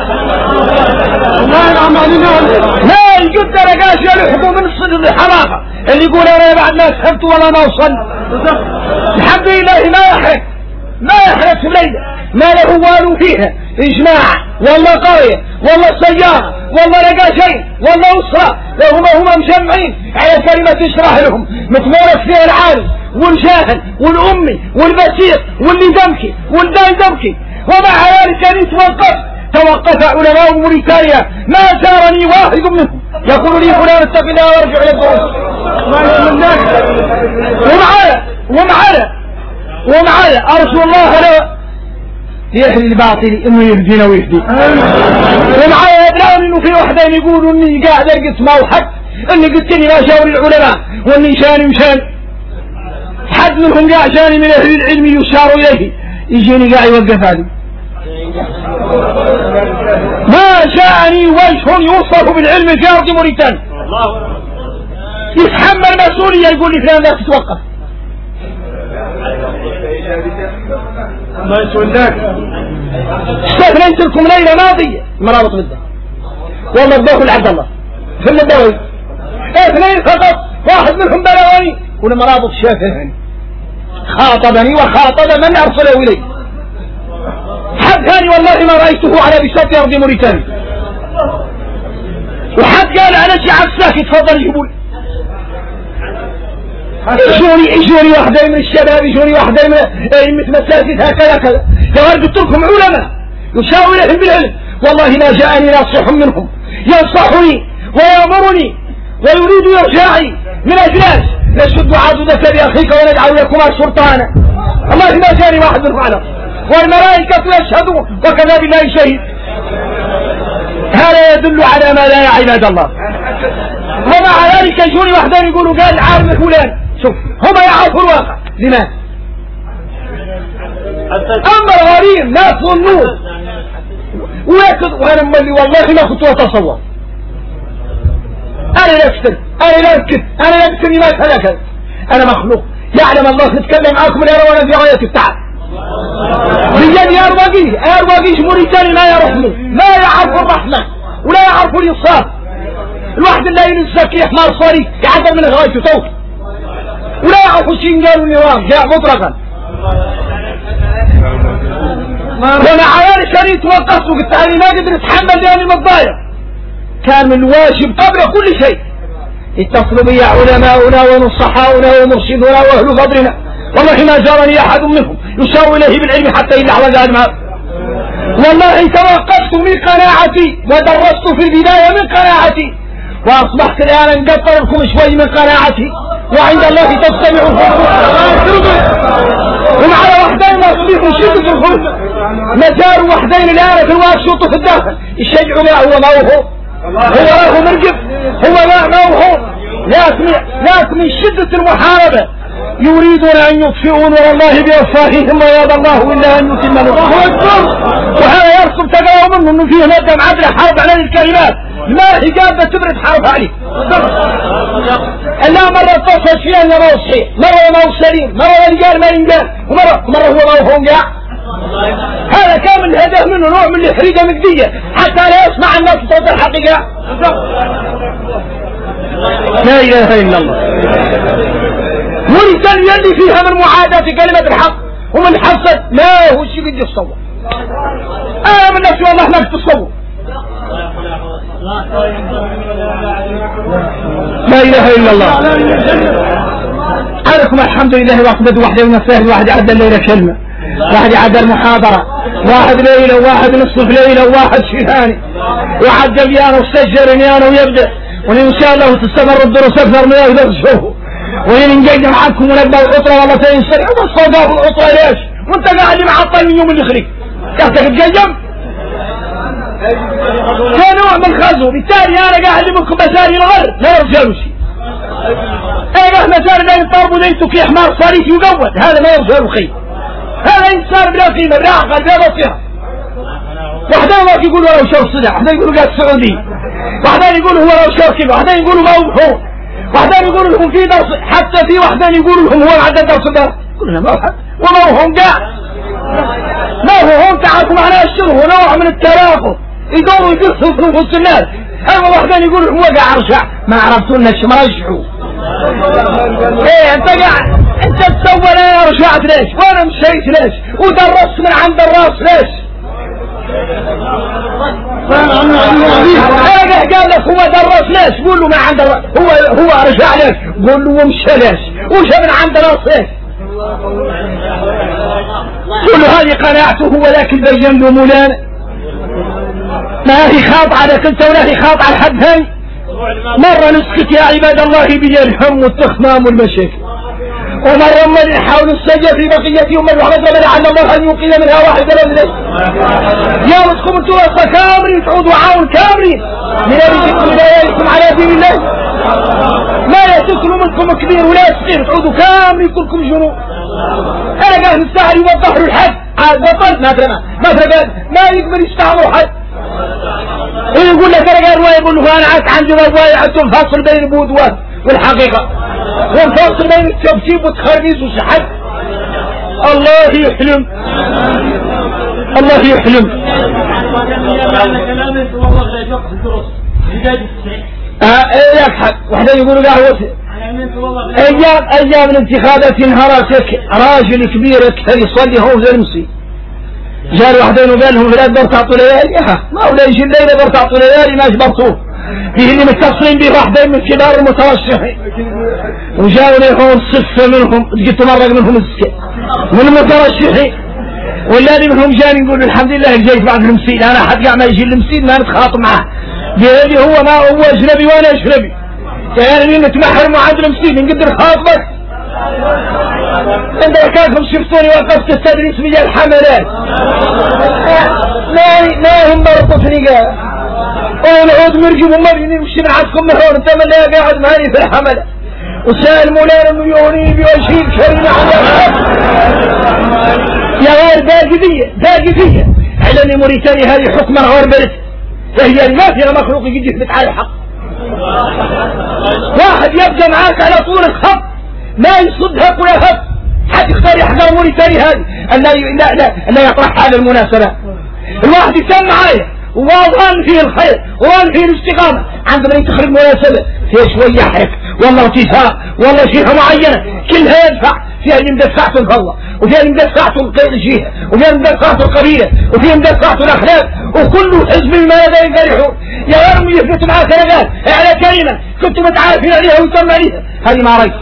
[SPEAKER 1] لا يجب درجات يلحقوا من الصدر الحماقة اللي يقول انا بعد ما فهمت ولا ما وصلت. الحمد لله ما يحرق ليلة ما له والو فيها اجماع والله قرية والله سيارة والله لقى شيء والله أسرة هم مجمعين على كلمة تشرح لهم متمورس فيها العالم والجاهل والأمي والبسيط واللي دمكي والداي دمكي. ومع ذلك أن توقف علماء موريتانيا ما زارني واحد منهم يقول لي فلان اتق الله وارجع إلى الدروس. ومعايا أرجو الله لا يحل الباطل انه يهدينا ويهدي. ومعايا الان انه في وحدين يقولوا اني قاعد ارقص ما هو حد اني قلت لي ما شاور العلماء واني شاني وشان حد منهم قاعد شاني من اهل العلم يشار اليه يجيني قاعد يوقف علي ما شاني وجه يوصف بالعلم في ارض موريتانيا يتحمل مسؤوليه يقول لي فلان لا تتوقف ما يسولناك. استثنيت لكم ليلة ماضية مرابط بالله والله الضوء لعبد الله في الدوي اثنين فقط واحد منهم بلغني والمرابط شافعني خاطبني وخاطب من ارسله الي. حد ثاني والله ما رأيته على بساط ارض موريتانيا وحد قال على شعب ساكت تفضل يقول يجوني واحدة من الشباب يجوني واحدة من أئمة مساجد هكذا كذا. يا غير قلت لكم علماء يشاور لهم بالعلم والله ما جاءني ناصح منهم ينصحني ويأمرني ويريد إرجاعي من أجلاس نشد عضدك بأخيك ونجعل لكما سلطانا. والله ما جاءني واحد منهم على والملائكة يشهدون وكذا بالله شهيد. هذا يدل على ما لا يا عباد الله. ومع ذلك يجوني واحدين يقولوا قال عالم فلان شوف هم يعرفوا الواقع لماذا. اما الغريب لا تظنون وانا مولي والله ما كنت اتصور انا لا اكتب انا لا اكتب انا لا اكتب ما كذا انا مخلوق يعلم الله نتكلم معكم الان وانا في غاية التعب بجد. يا ارواقيش موريتاني ما يعرفني ما يعرف الرحمة ولا يعرفوا الانصاف. الواحد اللي ينزك يحمر صريح يعذب من غايته توت ولا يعرفوا شين قالوا النظام جاء مطلقا. وانا عيالي شريط وقفت وقلت انا ما قدر اتحمل لاني متضايق. كان من الواجب قبل كل شيء اتصلوا بي علماؤنا ونصحاؤنا ومرشدنا واهل فضلنا، والله ما جارني احد منهم يشار اليه بالعلم حتى ان احوج عنها. والله توقفت من قناعتي ودرست في البدايه من قناعتي واصبحت الان انقطع لكم شوي من قناعتي، وعند الله تستمع الخلق. ومعنا وحدين ما تصبح من شدة الخلق مجال وحدين الان في الواشوط في الداخل الشجع ما هو ما هو له مرقب هو ما هو لكن من شدة المحاربة يريدون ان يطفئوا نور الله بافواههم ويابى الله الا ان يتم نوره. وهذا يرسم تقاوم منه انه فيه ماده معدله حرب على الكلمات ما هي قاعده تبرد حرب عليه. لا مره اتصل فيها انه ما هو صحيح، مره ما هو سليم، مره ينقال ما ينقال، ومره هو ما هو قاع. هذا كامل الهدف منه نوع من الحريقه مجديه حتى لا يسمع الناس صوت الحقيقه. لا اله الا الله. ولسان يلي فيها من معاداة كلمة الحق ومن حسد ما هو شيء بدي يتصور. من نفسي والله ما تتصور. لا اله الا الله. عليكم الحمد لله وحده وحده ونفسه. واحد عدى الليله كلمه، واحد عدى المحاضره، واحد ليله وواحد نصف ليله وواحد شيء ثاني، واحد جبيان وسجل نيانه ويبدا. وان شاء الله تستمر الدروس اكثر من هذا الشهور. وين نجي معكم ونبدا العطره والله تنسرع والصداق العطره ليش؟ وانت قاعد معطل من يوم اللي خليك قاعد تتقيم. كان نوع من الخزو، بالتالي انا قاعد منكم مساري الغر لا يرجع شيء. انا مسار بين الطرب وليتك يا حمار صريح يقود، هذا ما يرجع خير. هذا انسان بلا قيمه بلا عقل بلا بصيره. واحدين ما يقولوا ولو شوف صدع، واحدين يقولوا قاعد سعودي، واحدين يقولوا هو لو شوف كذا، واحدين يقولوا ما هو، واحدين يقولوا لهم في درس، حتى في واحدين يقولوا لهم هو عدد درس درس. قلنا ما هو وما هو هم قاع. ما هو هم تعرفوا معناه الشر هو نوع من الترافق يدوروا يقصوا في نفوس الناس. اما واحدين يقولوا لهم هو قاع رشع، ما عرفتوا لنا ايش مرشحوا. ايه انت قاعد انت تسوى انا رشعت ليش؟ وانا مشيت ليش؟ ودرست من عند الراس ليش؟ قال لك هو درس ليش؟ قول له ما عند الراس، هو رجع ليش؟ قول له ومشى ليش؟ وشى من عند الراس ليش؟ قول له هذه قناعته هو لكن بين له مولانا ما هي خاطعه لك انت ولا هي خاطعه لحد ثاني. مره نسكت يا عباد الله بي الهم والتخمام والمشاكل، ومرة من يحاول السجى في بقية يوم الرحمة لعل الله أن يقيل منها واحد ولا يا مسكم انتوا كامرين تعودوا عون كامرين من أريدكم بداياتكم على دين الله. ما يتكل منكم كبير ولا صغير تعودوا كامرين كلكم جنوب. أنا قاعد نستعري والظهر الحد عاد بطل ما يقدر يستعملوا حد. يقول لك أنا قال ويقول له أنا عندي رواية عندهم فاصل بين البود والحقيقة والفاصل بين التبسيب والتخريز والسحب. الله يحلم الله يحلم. يضحك واحدين يقولوا قهوة ايام الانتخابات انهارتك راجل كبير كثير يصلي هو زي المسي. جاء واحدين وقال لهم لا تقدر تعطوا ليالي، ما ولا يجي الليله تقدر تعطوا ليالي ما جبرتوه. فيه اللي متصلين به واحدين من كبار المترشحين وجاءوا لهم صفه منهم قلت مرق منهم السكه من المترشحين، والذي منهم جاني يقول الحمد لله جيت بعد المسيد. انا حد قاعد ما يجي المسيد ما نتخاطب معه بيدي هو ما هو اجنبي وانا اجنبي يعني مين نتمحر مع عند المسيد نقدر خاطبك. انت كانكم شفتوني وقفت التدريس بيا الحملات ما هم مربطني قال ونعود مرقب ومرقب نمشي معكم مهون انت من لا قاعد ماني في الحملة وسأل مولانا انه يوني بوجهي الكريم على يا غير باقي علني موريتاني هذه حكمة غير بلد فهي ما فيها مخلوق يجي يثبت على الحق. واحد يبقى معاك على طول الخط ما يصدها ولا هب حد يختار يحضر موريتاني هذه أن لا يطرح هذا المناسبة. الواحد يسمى معايا وظن فيه الخير وظن فيه الاستقامة. عندما يتخرج مناسبة فيها شوية حرك والله ارتفاع والله شيء معينة كلها يدفع، فيها اللي مدفعته الفضة وفيها اللي مدفعته الجهة وفيها اللي مدفعته القبيلة وفيها اللي مدفعته الأخلاق، وكل حزب بما لديه فرحون. يا غير يفلت معاه كلمات على كلمة كنتم متعارفين عليها ويتم عليها، هذه ما رأيت.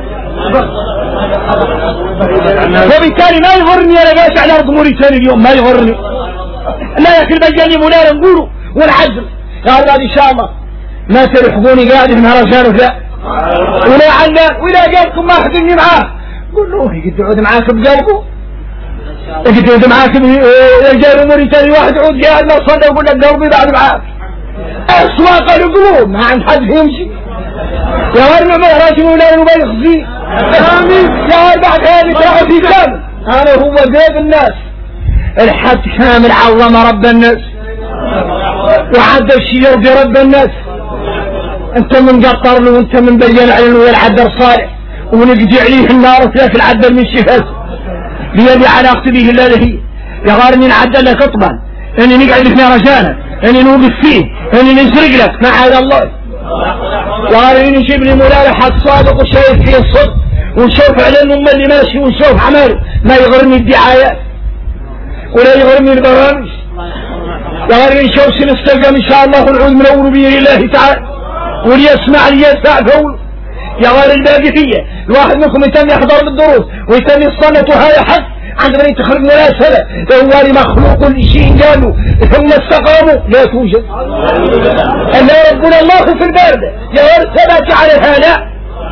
[SPEAKER 1] وبالتالي ما يغرني انا جالس على ارض موريتانيا اليوم، ما يغرني لا ياكل مجاني مولانا نقوله والعزم قال ان شاء الله ما تلحقوني قاعد في مهرجان ولا علان ولا جالكم ما حدني معاه. قول له يقعد يقعد معاك بقلبه، يقعد يقعد معاك رجال موريتاني واحد يقعد قاعد ما صدق يقول لك قلبي بعد معاك. اسواق القلوب ما عند حد يمشي يا ورنا مهرجان مولانا وما يخزيه. آمين يا بعد هذه ترى في كامل. أنا هو ذيب الناس الحد كامل عظم رب الناس وعد الشيء يرضي رب الناس. أنت من قطر له وأنت من بين عليه والعدل صالح ونقضي عليه النار في العدل من شفاس بيدي على أقتبه الذي يغارني العدل لك اطبا أني نقعد في مهرجانك أني نوقف فيه أني نسرق لك ما عاد الله. وقال نجيب لي مولانا حد صادق وشايف فيه الصدق ونشوف على الأمة اللي ماشي ونشوف عماله، ما يغرني الدعايات ولا يغرني البرامج. يغرني نشوف سنستلقى إن شاء الله ونعود من أول بإذن الله تعالى وليسمع ليسمع فول. يغار الباقي فيه الواحد منكم يتم يحضر بالدروس ويتم الصنة وهذا حق عندما يتخرج مناسبة هو مخلوق لشيء قالوا ثم استقاموا لا توجد ألا ربنا الله في الباردة يغار ثبت على هذا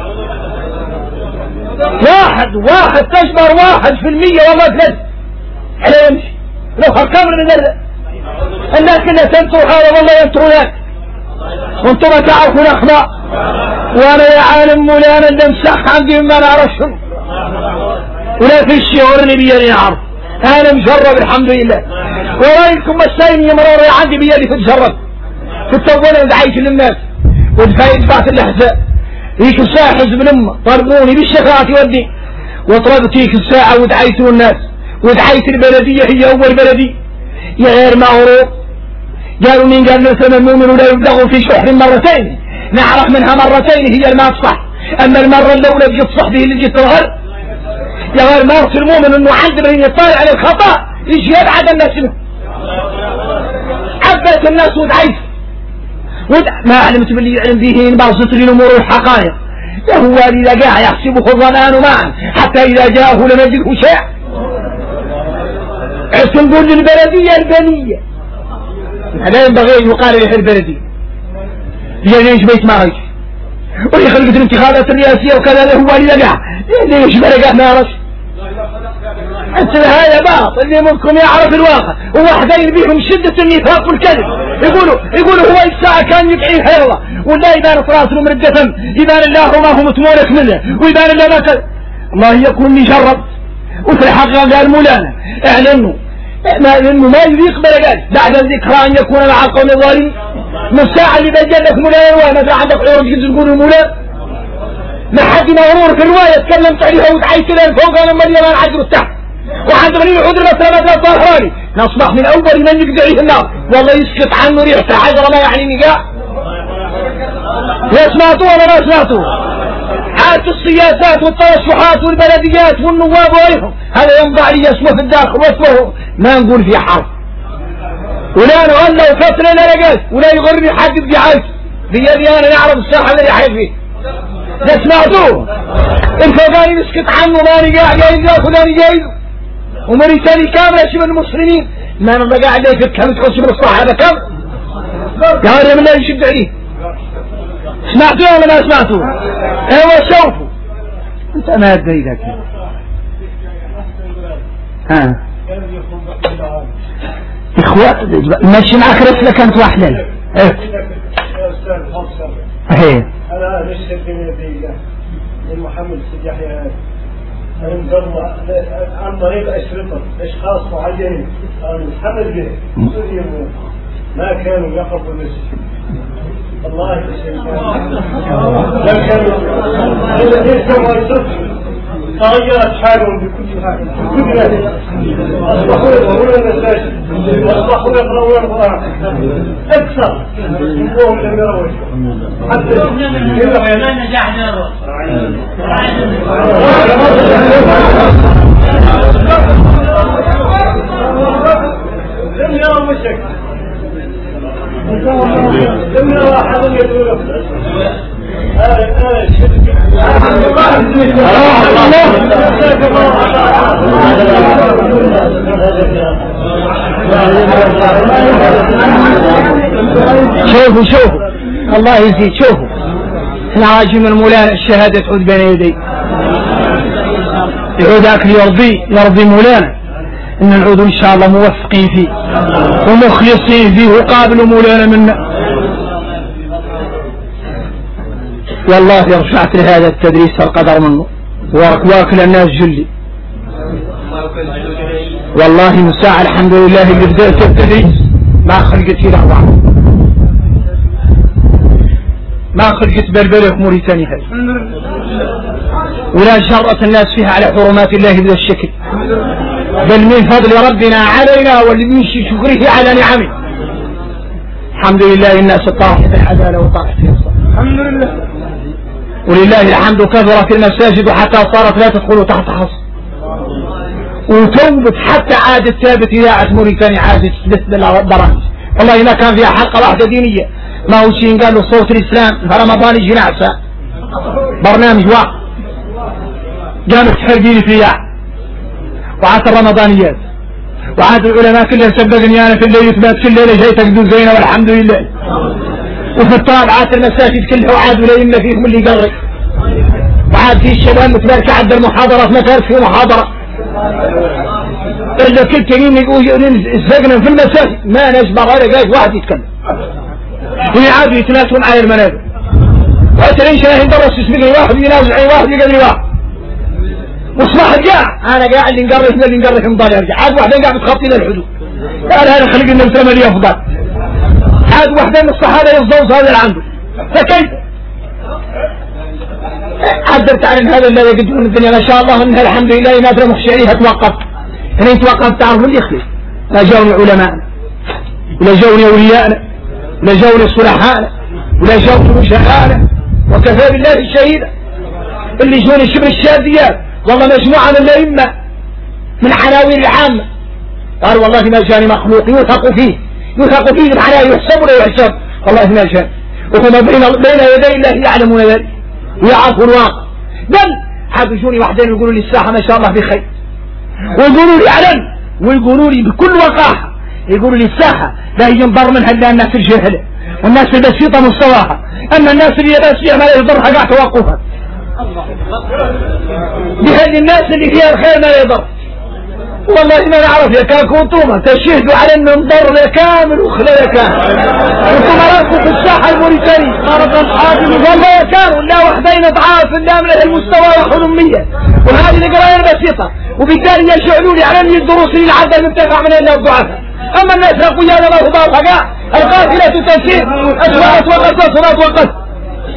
[SPEAKER 1] واحد تجبر 1% والله ثلاث على يمشي لو حكمر من ذلك الناس كلها تنطر هذا والله ينطروا لك وانتم ما تعرفون أخلاق. وانا يا عالم مولانا اللي مسح عندي ما نعرفهم ولا في شيء ورني بيدي نعرف انا مجرب الحمد لله. ورايكم السايم يمرر عندي بيدي تتجرب في التوبه ودعيت للناس ودفايت بعث الاحزاب هيك الساعه حزب الامه طردوني بالشفاعه ودي وطردت هيك الساعه ودعيت للناس ودعيت البلديه هي اول بلديه يا غير معروف. قالوا مين قال مثلا المؤمن ولا يبلغ في شحر مرتين نعرف منها مرتين هي المصح، اما المره الاولى بجت صحبه اللي جت الغر يا غير مارس المؤمن انه عندما يطالع على الخطا يجي يبعد الناس منه. عبت الناس ودعيت ما علمت باللي يعلم به بارزت لي الامور والحقائق يا هو اذا جاء يحسبه الظنان معا حتى اذا جاءه لم يجده شيء. عشت نقول للبلديه البنيه هذا ينبغي ان يقال له البلديه ليش بيت ما رجع واللي خلقت الانتخابات الرئاسيه وكذا هو اللي لقاه ليش ما لقاه ما رجع. انت هذا باطل اللي منكم يعرف الواقع وواحدين بيهم شده النفاق والكذب يقولوا هو الساعه كان يقعي حيوه ولا يبان راسه من الدفن يبان الله ما هو متمولك منه ويبان الله ما كذب. الله يكون مجرب وفي الحقيقه قال مولانا اعلنوا انه ما يليق بلقات بعد الذكرى ان يكون مع القوم الظالمين. من الساعه اللي بجلك مولانا ما عندك عروض تقول المولانا ما حد مغرور في الروايه تكلمت عليها ودعيت لها فوق انا مليان عجر التحت وعند من يعود المسألة الطاهراني نصبح من اول من يقضي عليه النار والله يسكت عنه ريحته حجر ما يعني نقاع. لا سمعتوا ولا ما سمعتوا؟ عادة السياسات والترشحات والبلديات والنواب وغيرهم هذا ينبع لي اسمه في الداخل واسمه ما نقول في حرف ولا نغلى وفترة لا لقاس ولا يغرني حد بدعايته بيدي انا نعرف الساحة اللي يحيط فيه. لا سمعتوه؟ الفقاني نسكت عنه ما نقاع جايز ياخذ انا جايز ومريتاني كامل اشبه المسلمين ما نبقى قاعد يفك كم تحسب الصح هذا كم قال من لا يشد عليه. سمعتوه ولا ما سمعتوه؟ ايوه شوفوا انت ما ادري ذاك ها اخوة ماشي معك رسلك انت واحلل ايه
[SPEAKER 2] انا نشهد بنبي محمد سيد يحيى أنا مجرد عن طريق أشرطة أشخاص معينين الحمل به ما كانوا يقفوا المسجد الله يسلمك ما كانوا تغيرت حالهم بكل حال أصبحوا يظهرون المساجد والله يقرأون القرآن أكثر منهم اللي يقرأون حتى ما نجحنا لم يروا مشك لم يروا أحد يدور
[SPEAKER 1] شوفوا الله يزيد. شوفوا احنا عاجم المولانا الشهادة تعود بين يدي يعود اكل يرضي مولانا ان نعود ان شاء الله موفقين فيه ومخلصين فيه وقابلوا مولانا منا. والله رفعت لهذا التدريس القدر منه واكل الناس جلي والله من ساعة الحمد لله اللي بدأت التدريس ما خلقت له بعض ما خلقت بربرة في موريتانيا هذه ولا جرأت الناس فيها على حرمات الله بهذا الشكل بل من فضل ربنا علينا واللي شكره على نعمه. الحمد لله الناس طاحت العدالة وطاحت الصلاة الحمد لله ولله الحمد كثرت المساجد حتى صارت لا تدخل تحت حصر وتوبت حتى عادت ثابت إذاعة موريتانيا عادت بالبرامج والله ما كان فيها حلقة واحدة دينية ما هو شيء قالوا صوت الإسلام في رمضان يجي نعسة برنامج واحد قامت تحرقين فيها وعاد الرمضانيات وعاد العلماء كلها سبقني أنا في الليل يثبت كل ليلة جاي تقدون زينة والحمد لله وفي الطابعات المساجد كلها وعاد ولا يمنى فيهم اللي يقرب وعاد في الشباب متبارك عد المحاضرات ما كانت في محاضرة إلا كل كريم يقول سجنا في المساجد ما نجمع غير جاي واحد يتكلم ويعادوا يتناسون على المنابر وأترين شاهين درس يسبقني واحد ينازع واحد يقدر واحد وصباح الجاع أنا قاعد اللي نقرش اللي نقرش مضال يرجع عاد واحدين قاعد تخطي للحدود قال هذا خلق النبي صلى الله عليه وسلم أفضل عاد واحدة من الصحابة يفضوز هذا اللي عنده فكيف عدرت عن هذا الذي يقدمون الدنيا ما شاء الله انها الحمد لله نادرة مخشعيها توقف هنا توقف تعرفوا اللي يخلص لا جاوني علماءنا ولا جاوني أولياءنا ولا جاوني صلحاءنا ولا جاوني مشاهانا وكفى بالله الشهيد اللي جوني شبه الشاذيات والله مجموعة من الأئمة من عناوين العامة قال والله ما جاني مخلوق يوثق فيه معناه يحسب ولا يحسب والله ما جاني وهم بين يدي الله يعلمون ذلك ويعرفوا الواقع بل حابجوني واحدين يقولوا لي الساحة ما شاء الله بخير ويقولوا لي أعلن ويقولوا لي بكل وقاحة يقولوا لي الساحة لا ينظر منها إلا الناس الجهلة والناس البسيطة مستواها أما الناس اللي يباسيها ما يضرها قاع توقفها بهذه الناس اللي فيها الخير ما يضر والله ما نعرف يا كان كنتم تشهدوا على المنظر كامل وخلا كامل انتم راسكم في الساحة الموريتانية والله كانوا لا وحدين اضعاف لا من المستوى الحلمية وهذه القراية البسيطة وبالتالي يشعلون على ان الدروس اللي العدل المنتفع من الا الضعفاء اما الناس الاقوياء لا ضعفاء قاع القافلة تسير اسواء وقت صلاة وقت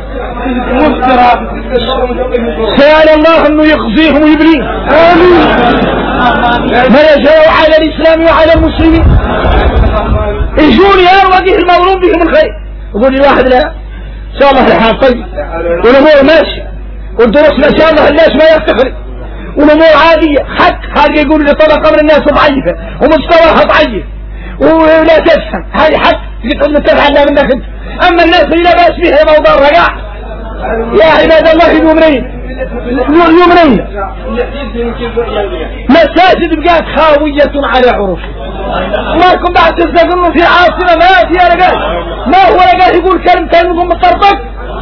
[SPEAKER 1] سأل الله انه يخزيهم ويبليهم امين ما يجاء على الاسلام وعلى المسلمين يجوني يا وجه المظلوم بهم الخير يقول لي واحد لا ان شاء الله الحال طيب والامور ماشي والدروس ما شاء الله الناس ما يفتخر والامور عاديه حق يقول لي طبقه من الناس ضعيفه ومستواها ضعيف ولا تفهم هذه حق يقول لي تفعل لا منك انت اما الناس اللي لا باس بها موضوع الرجاع يا عباد الله يومين مساجد بقات خاوية على عروش ما كنت بعد تستقلوا في عاصمة ما فيها رجال ما هو رجال يقول كلمتين منهم مطرطق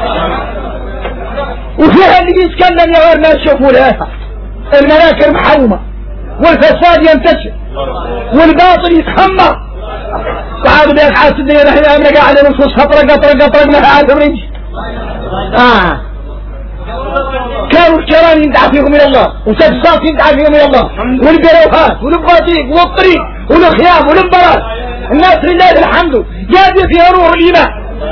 [SPEAKER 1] وفيها اللي يتكلم يا غير ما تشوفوا لها المناكر محومة والفساد ينتشر والباطل يتحمر وعادوا بيك عاصم الدنيا نحن أمنا قاعدة نصوص طرق نحن رنج كانوا الكرام يندعى فيهم من الله وسبسات يندعى فيهم من الله والبروحات والبطيق والطريق والخيام والبرات الناس لله الحمد جاد فيها روح الإيمان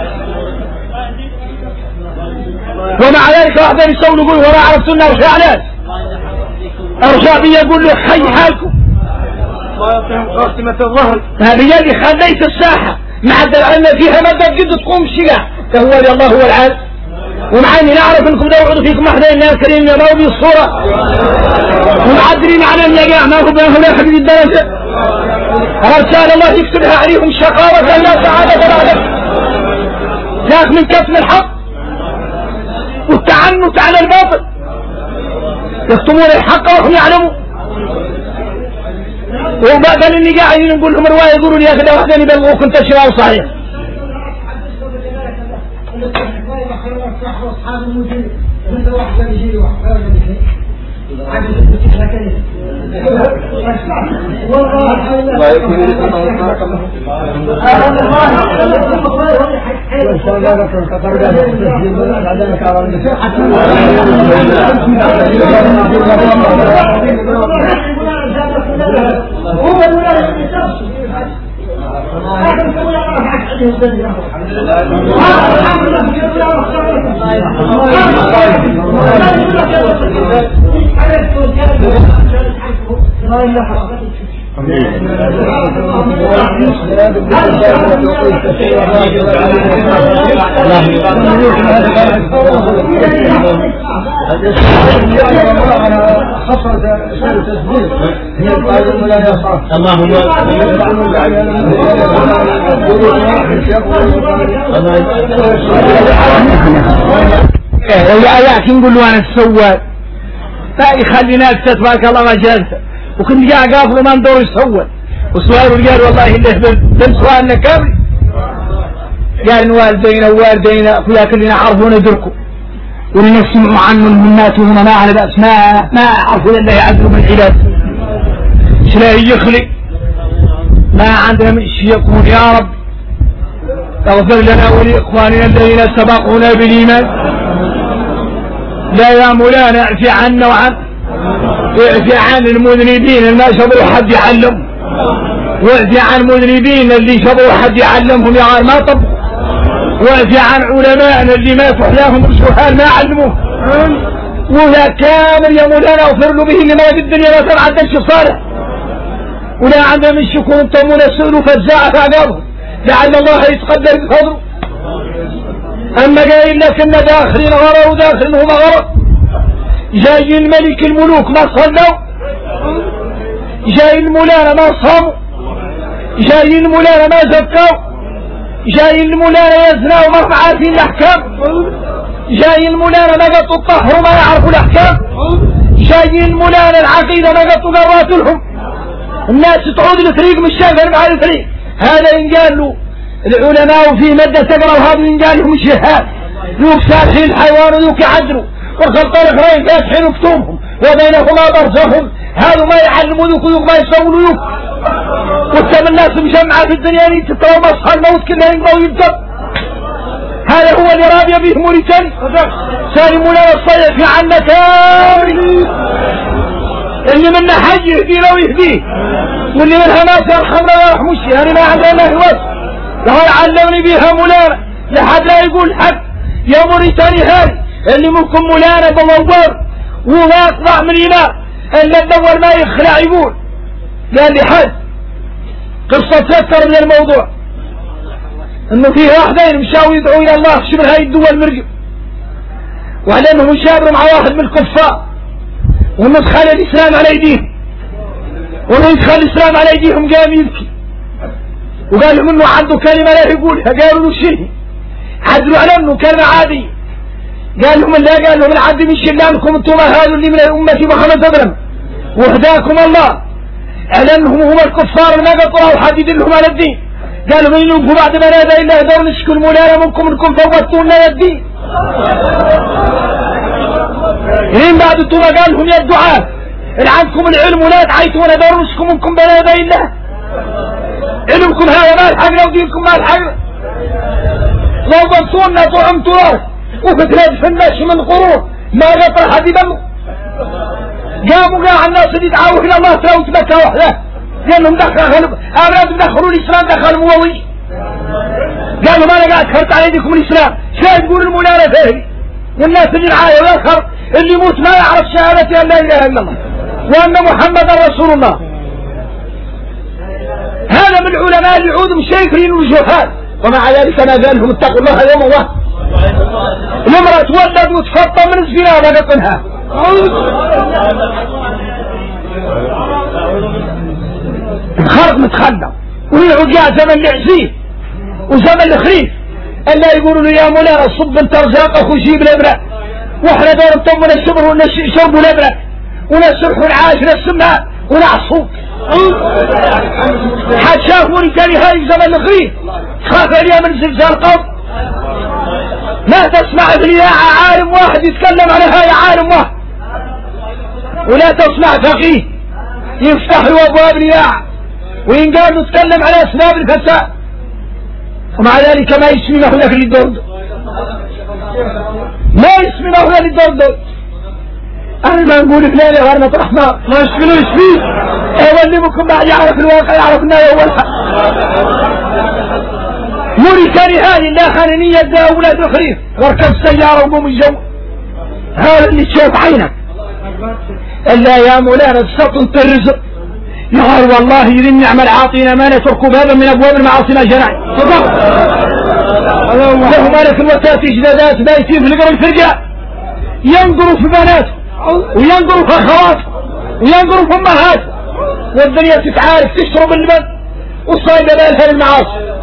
[SPEAKER 1] ومع ذلك واحدة يسول يقول وما عرفتنا أرجع ناس أرجع بي يقول له حي حالكم
[SPEAKER 3] ما يعطيهم قاسمة الظهر.
[SPEAKER 1] هذه اللي خليت الساحة مع العلم فيها مدى قد تقوم الشقة تهوى الله هو العالم. ومعاني نعرف انكم دوروا فيكم احدين يا كريم يا موبي الصورة ومعدلين على النجاح ما هو بينهم لا حبيب الدرجة. رسال الله يكتبها عليهم شقاوة لا سعادة ولا عدد. ذاك من كتم الحق والتعنت على الباطل يكتمون الحق وهم يعلمون. وبعد اللي قاعدين نقول لهم رواية يقولوا لي يا اخي واحدين يبلغوك انت شراء صحيح.
[SPEAKER 2] واصحاب المدير مثل واحد يجي واحد
[SPEAKER 1] والآيات نقول له أنا السواد لا يخلي ناس تبارك الله ما جالسة وكنت جاء قافل ما ندور يسوى وسؤال قال والله اللي بنسوالنا كامل قال والدينا ووالدينا أخويا كلنا عرفوا ندركوا ولنسمعوا عنه الناس وهنا ما على بأس ما عرفوا إلا يعدلوا من العباد شلاهي يخلي ما عندنا من شيء يقول يا رب اغفر لنا ولإخواننا الذين سبقونا بالإيمان لا يا مولانا اعفي عنا اعفي عن المذنبين اللي ما شبروا حد يعلم واعفي عن المذنبين اللي شبروا حد يعلمهم يا ما طبقوا واعفي عن علماءنا اللي ما فحلاهم الجهال ما علموه ولا كامل يا مولانا اغفر له به اللي ما في الدنيا ما تنعدمش صالح ولا عندنا من شكور انتمون السؤال فجاء فعقابهم لعل الله يتقدر بفضله. اما قايل لك ان داخلين غرر وداخلين هم غرر جاي الملك الملوك ما صلوا جاي المولانا ما صاموا جاي المولانا ما زكوا جاي المولانا يزنوا وما عارفين الاحكام جاي المولانا ما قطوا الطهر وما يعرفوا الاحكام جاي المولانا العقيدة ما قطوا قرات لهم الناس تعود لطريق مش شايفة مع الطريق. هذا ينقال له العلماء في مادة تقرأ وهذا ينقال لهم الشهاد ذوك سارحين الحيوان وذوك يعدلوا وخلطان اخرين فاسحين كتومهم وبينهما برزخهم هذا ما يعلموا ذوك وذوك ما يسووا ذوك وكم الناس مجمعة في الدنيا اللي تترى مصحى الموت كلها ينقضوا ويبدأ. هذا هو اللي رابي به موريتاني سالموا لنا الصيح في عنا كامل اللي منا حي يهدي لو يهديه واللي منها ما سيرحمنا ولا يرحمش يعني ما عندنا هواس لو يعلمني بها مولانا لحد لا يقول حد يا موريتاني هذه اللي منكم مولانا بموار وما يطلع من إمام إلا الدور ما يخلع يقول قال لي حد قصة تذكر من الموضوع انه فيه واحدين مشاو يدعو الى الله شبه هاي الدول مرقب وعلى انهم يشابروا مع واحد من الكفار وانه دخل الاسلام على ايديهم وانه يدخل الاسلام على ايديهم قام يبكي وقال لهم انه عنده كلمة لا يقولها قالوا له شيء عدلوا على انه كلمة عادية قال لهم لا قال لهم العبد من شلانكم انتم هذا اللي من امة محمد صدرا وهداكم الله على انهم هم الكفار ما قطعوا حد يدلهم على الدين قالوا من ينكم بعد ما نادى إلا هدور نشكو المولانا منكم انكم فوتونا الدين لين بعد التوبة قال لهم يا الدعاء إن عندكم العلم ولا دعيتونا هدور نشكو منكم بلا نادى إلا علمكم هذا ما الحقنا ودينكم ما الحقنا لو بصونا طعم ترار وفترات في الناس من قرون ما قطر حد يبمو قاموا قاع الناس اللي يدعوا إلى الله تراو تبكى وحده لأنهم دخلوا أولادهم دخلوا الإسلام دخلوا مووي قالوا ما أنا قاعد خرط على يديكم الإسلام شاهد يقول المولانا فهري والناس اللي العاية والآخر اللي يموت ما يعرف شهادة أن لا إله إلا الله وأن محمد رسول الله هذا من العلماء اللي عودهم شايفين وجهات، ومع ذلك ما قال لهم اتقوا الله يوم الله. المرأة تولد وتفطر من الزنا ولا نقنها. الخرق متخلى ويعود يا زمن العزيز وزمن الخريف الا يقولوا له يا مولانا صب انت رزاقك وجيب الابره، واحنا دور نطمنا الشبر ونشربوا الابره ونسرحوا العاش نسمها ونعصوا. حد شاف موريتاني هاي زمن الخريف تخاف عليها من زلزال قوم. ما تسمع في الإذاعة عالم واحد يتكلم على هاي عالم واحد، ولا تسمع فقيه يفتح له أبواب الإذاعة وينقال يتكلم على أسباب الفساد، ومع ذلك ما يسمي هناك للدرد، ما يسمي هناك للدرد. أنا ما نقول فلان غير مطرح ما يسمي له يسميه. اللي ممكن بعد يعرف الواقع يعرف الناس أول حق. موريتاني هذه لا خاننية دا أولاد الخريف واركب سيارة وقوم الجو. هذا اللي تشاف عينك إلا يا مولانا بسط الرزق يقول والله إذا النعمة عاطينا ما نترك بابا من أبواب المعاصي ما جناي صدق. له مالك الوسات إجدادات بايتين في القرى الفرجاء ينظروا في بنات وينظروا في أخوات وينظروا في أمهات، والدنيا تتعارف تشرب اللبن وصايدة بالها للمعاصي.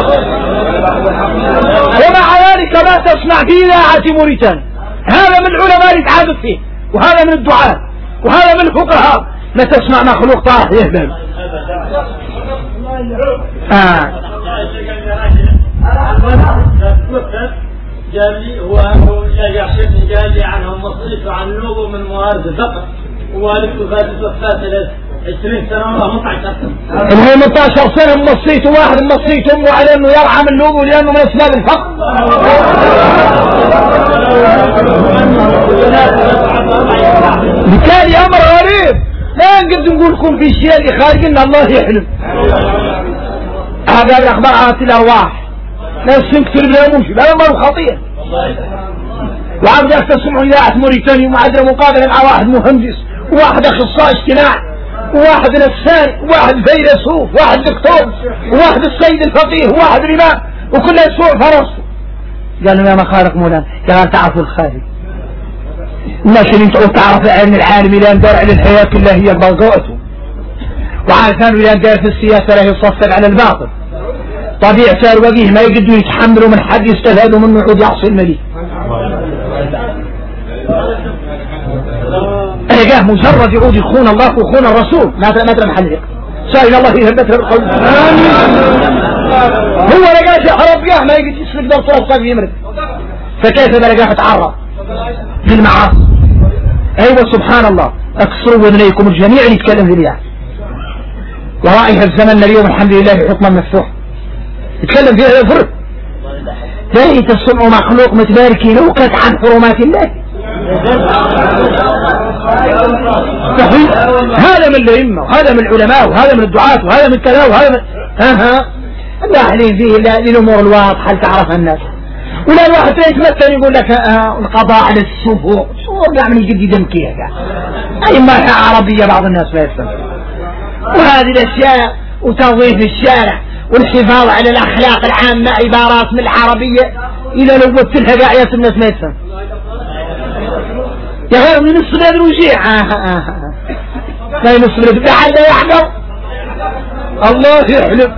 [SPEAKER 1] ومع ذلك ما تسمع في إذاعة موريتانيا. هذا من العلماء اللي تعادت فيه، وهذا من الدعاة، وهذا من الفقهاء. ما تسمع مخلوق طاح يهبل.
[SPEAKER 3] قال لي هو يحسبني قال لي عنهم مصيف عن لوبه من موارد الفقر ووالدته فاتت وفاة 20 سنة ولا 15 سنة.
[SPEAKER 1] اللي 18 سنة مصيته واحد مصيت امه على انه يرحم اللوبه لانه من اسباب الفقر. بالتالي امر غريب لا نقدر نقول لكم في شيء اللي خارجنا الله يحلم. هذا الاخبار عن الارواح لا تنكتر بلا ممشي لا امر خطير. وعم يختصموا اذاعة موريتانيا ومعادله مقابله مع واحد مهندس وواحد اخصائي اجتماعي وواحد نفساني وواحد فيلسوف وواحد دكتور وواحد السيد الفقيه وواحد الامام وكله يسوع فرسه. قال لهم يا مخالق مولانا قال تعرفوا الخالق الناس اللي انتوا تعرفوا علم العالم الى ان دار على الحياه كلها هي بلغوته، وعارفان الى ان دار في السياسه لا يصفد على الباطل. طبيعة صار وجيه ما يقدروا يتحملوا من حد يستفادوا منه يعود يعصي الملك. أنا مجرد يعود يخون الله ويخون الرسول ما أدري محلق سائل الله يهبتها بالقول. هو لقاش حرب ما يقدر يسلك دور طرف يمرد، فكيف بلقاه تعرض للمعاصي. أيوة سبحان الله اكسروا اذنيكم الجميع يتكلم في الياء ورائها الزمن اليوم الحمد لله حكما مفتوح يتكلم فيها يفرق. لا تسمعوا مخلوق متباركين وكت عن حرمات الله. هذا من الأئمة وهذا من العلماء وهذا من الدعاة وهذا من كذا وهذا من الداخلين فيه للأمور الواضحة اللي تعرفها الناس. ولا الواحد يتمثل يقول لك القضاء على السفوح شو يعني يجدي دمكيه أي ما عربية بعض الناس لا يفهم. وهذه الأشياء وتوظيف الشارع والحفاظ على الأخلاق العامة عبارات من العربية إذا لو قلت لها قاعدة الناس ما يفهم. يا غير من الصلاة الوجيع لا ينصب لحد يحضر الله يحلف.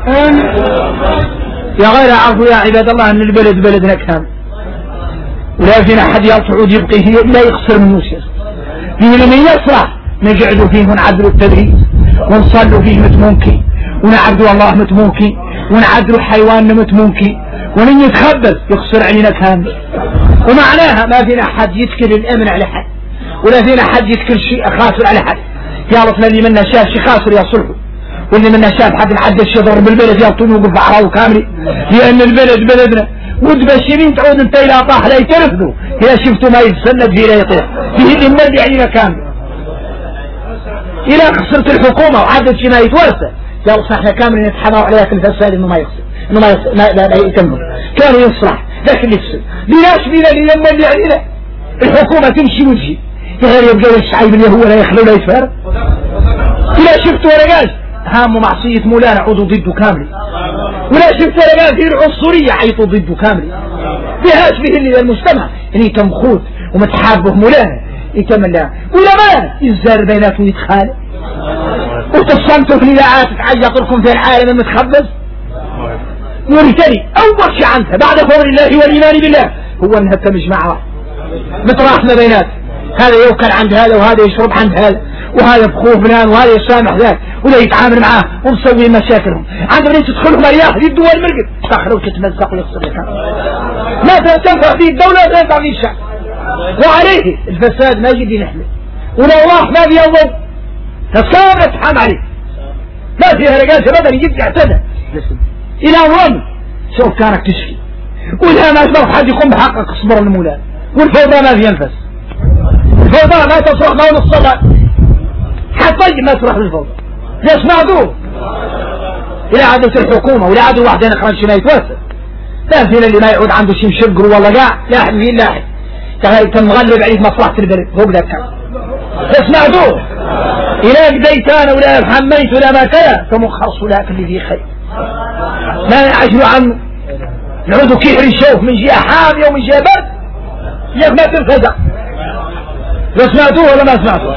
[SPEAKER 1] يا غير عرفوا يا عباد الله أن البلد بلدنا كان ولا فينا حد يطعود يبقي فيه لا يخسر من يسير فيه لمن يصلح نقعدوا فيه ونعدلوا التدريس ونصلوا فيه متممكن ونعبدوا الله متممكن ونعدلوا حيواننا متممكن ونن يتخبز يخسر علينا كامل. ومعناها ما فينا حد يتكل الأمن على حد ولا فينا حد يتكل شيء خاسر على حد. يا رفنا اللي منا شاف شيء خاسر يصلحه واللي منا شاف حد العد الشضر بالبلد يطول وقف عراو كامل لأن البلد بلدنا وتبشرين تعود انت إلى طاح لا يترفضوا إذا شفتوا ما يتسند فيه لا يطيح فيه النبي علينا كامل. إلى خسرت الحكومة وعدد شيء ما يتورثه قال احنا كامل نتحمل عليها في الفساد انه ما يخسر انه ما يكمل كانوا يصلح لكن يفسد لناش بينا لما اللي علينا الحكومة تمشي وتجي غير يبقى الشعيب اللي هو لا يخلو لا يتفارق. إلا شفتوا ولا قاش هام معصية مولانا عضو ضده كامل، ولا شفت لقى في العنصرية عيطوا ضده كامل بهاش به اللي المجتمع إني كمخوت ومتحابه مولانا يكمل لها ولا ما يزار بيناتهم يتخالف وتصمتوا في الإذاعات تعيط لكم في العالم المتخبز. ورثني أول شيء عنها بعد قول الله والإيمان بالله هو أنها كمجمع متراح ما بينات، هذا يوكل عند هذا وهذا يشرب عند هذا وهذا بخوف فلان وهذا يسامح ذاك ولا يتعامل معاه ونسوي مشاكلهم عندما تدخلهم رياح يدوا المرقد تخرج تتمزق ويخسر لك ما تنفع فيه الدولة ولا تنفع فيه الشعب، وعليه الفساد ما يجي نحمل ولو راح ما بيضب تصارت حام عليه ما فيها رجال ابدا يجي اعتدى الى ظن شوف كانك تشكي ولا ما تروح حد يقوم بحقك اصبر المولى، والفوضى ما في ينفس، الفوضى ما تصرخ ما الصلاة حتى ما تروح للفوضى ليش معذور الى عادة الحكومة ولا عادوا واحد ينخرج ما يتوسل لا فينا اللي ما يعود عنده شي مشقر والله قاع لاحد فيه لاحد كان مغلب عليه مصلحة البلد هو بذا كان ليش معذور الى بديتان ولا حميت ولا ما كلا فمخرص لك اللي فيه خير ما يعجلوا عنه يعودوا كيحر الشوف من جهة حامية ومن جهة برد ياك ما تنفزع. لا سمعتوه ولا ما سمعتوه؟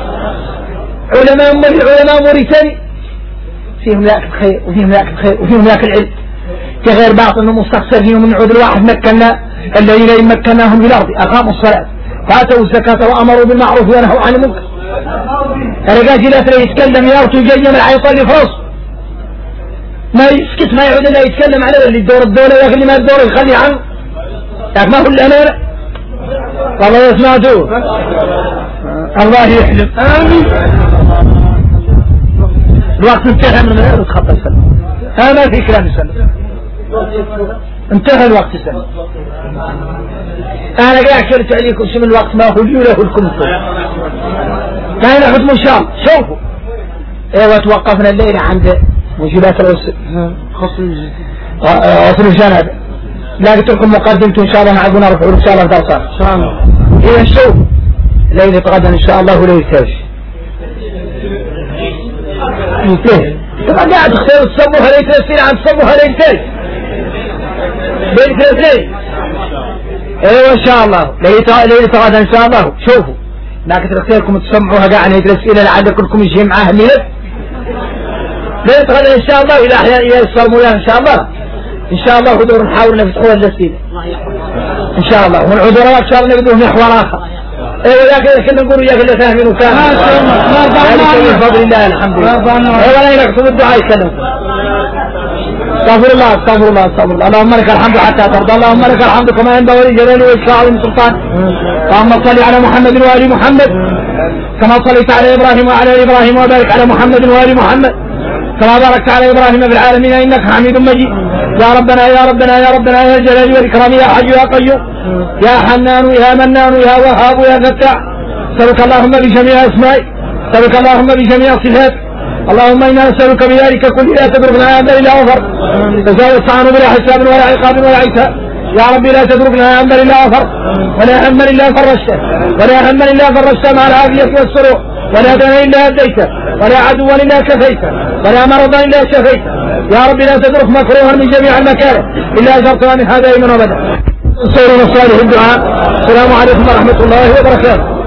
[SPEAKER 1] علماء موريتاني فيهم ذاك الخير وفيهم ذاك الخير وفيهم ذاك العلم كغير باطل ومستخسر فيهم من عود الواحد مكنا الذين مكناهم في الأرض أقاموا الصلاة وآتوا الزكاة وأمروا بالمعروف ونهوا عن المنكر. الرجال لا ترى يتكلم يارتو يجيم العيطان في راسه ما يسكت ما يعود لا يتكلم على اللي الدور الدولة يا اللي ما الدور يخلي عنه لكن ما هو الأمانة والله يسمعتوه الله يحلم آمين. الوقت انتهى من غير تخطى السنة ما في كلام السنة انتهى الوقت السنة أنا قاعد كرت عليكم شو من الوقت ما هو لي ولا هو لكم ما هنا حكم إن شاء الله شوفوا ايوه توقفنا الليلة عند موجودات وصل الجنة لا قلت لكم مقدمته إن شاء الله معكم نرفعوا إن شاء الله درسات إن شاء الله إذا شوف ليلة غدا إن شاء الله ولا يتاج يتاج طبعا قاعد تختار تصبوها ليتاج عن تصبوها ليتاج بين ثلاثين ايوه إن شاء الله ليلة غدا إن شاء الله شوفوا لكن تختاركم تسمعوها قاعد هيك الأسئلة لعلكم يجي معاها ميلاد ليلة غدا إن شاء الله إلى أحيان إلى الصرمولان إن شاء الله إن شاء الله هدور نحاول نفتحوها الأسئلة إن شاء الله والعذراء إن شاء الله نبدوه محور آخر ايوه ياك كنا نقول ياك اللي فاهمين وكان ذلك بفضل الله الحمد لله ايوه لا يكتب الدعاء يتكلم استغفر الله استغفر الله استغفر الله اللهم لك الحمد حتى ترضى اللهم لك الحمد كما ينبغي لجلاله وإكرامه سلطان اللهم صل على محمد وآل محمد كما صليت على إبراهيم وعلى آل إبراهيم وبارك على محمد وآل محمد كما باركت على إبراهيم في العالمين إنك حميد مجيد يا ربنا يا ربنا يا ربنا يا الجلال والإكرام يا حي يا قيوم يا حنان يا منان يا وهاب يا فتاح نسألك اللهم بجميع أسمائك نسألك اللهم بجميع صفاتك اللهم إنا نسألك بذلك كل لا تتركنا عمدا إلا غفرت تجاوز عنه بلا حساب ولا عقاب ولا عتاب يا ربي لا تتركنا عمدا إلا غفرت ولا هما إلا فرجته ولا هما إلا فرجته مع العافية والسرور ولا دنا إلا هديته ولا عدوا إلا كفيته ولا مرضا إلا شفيته يا رب لا تترك مكروها من جميع المكاره إلا أجرتنا من هذا من أبدا. سيرنا الصالح الدعاء. السلام عليكم ورحمة الله وبركاته.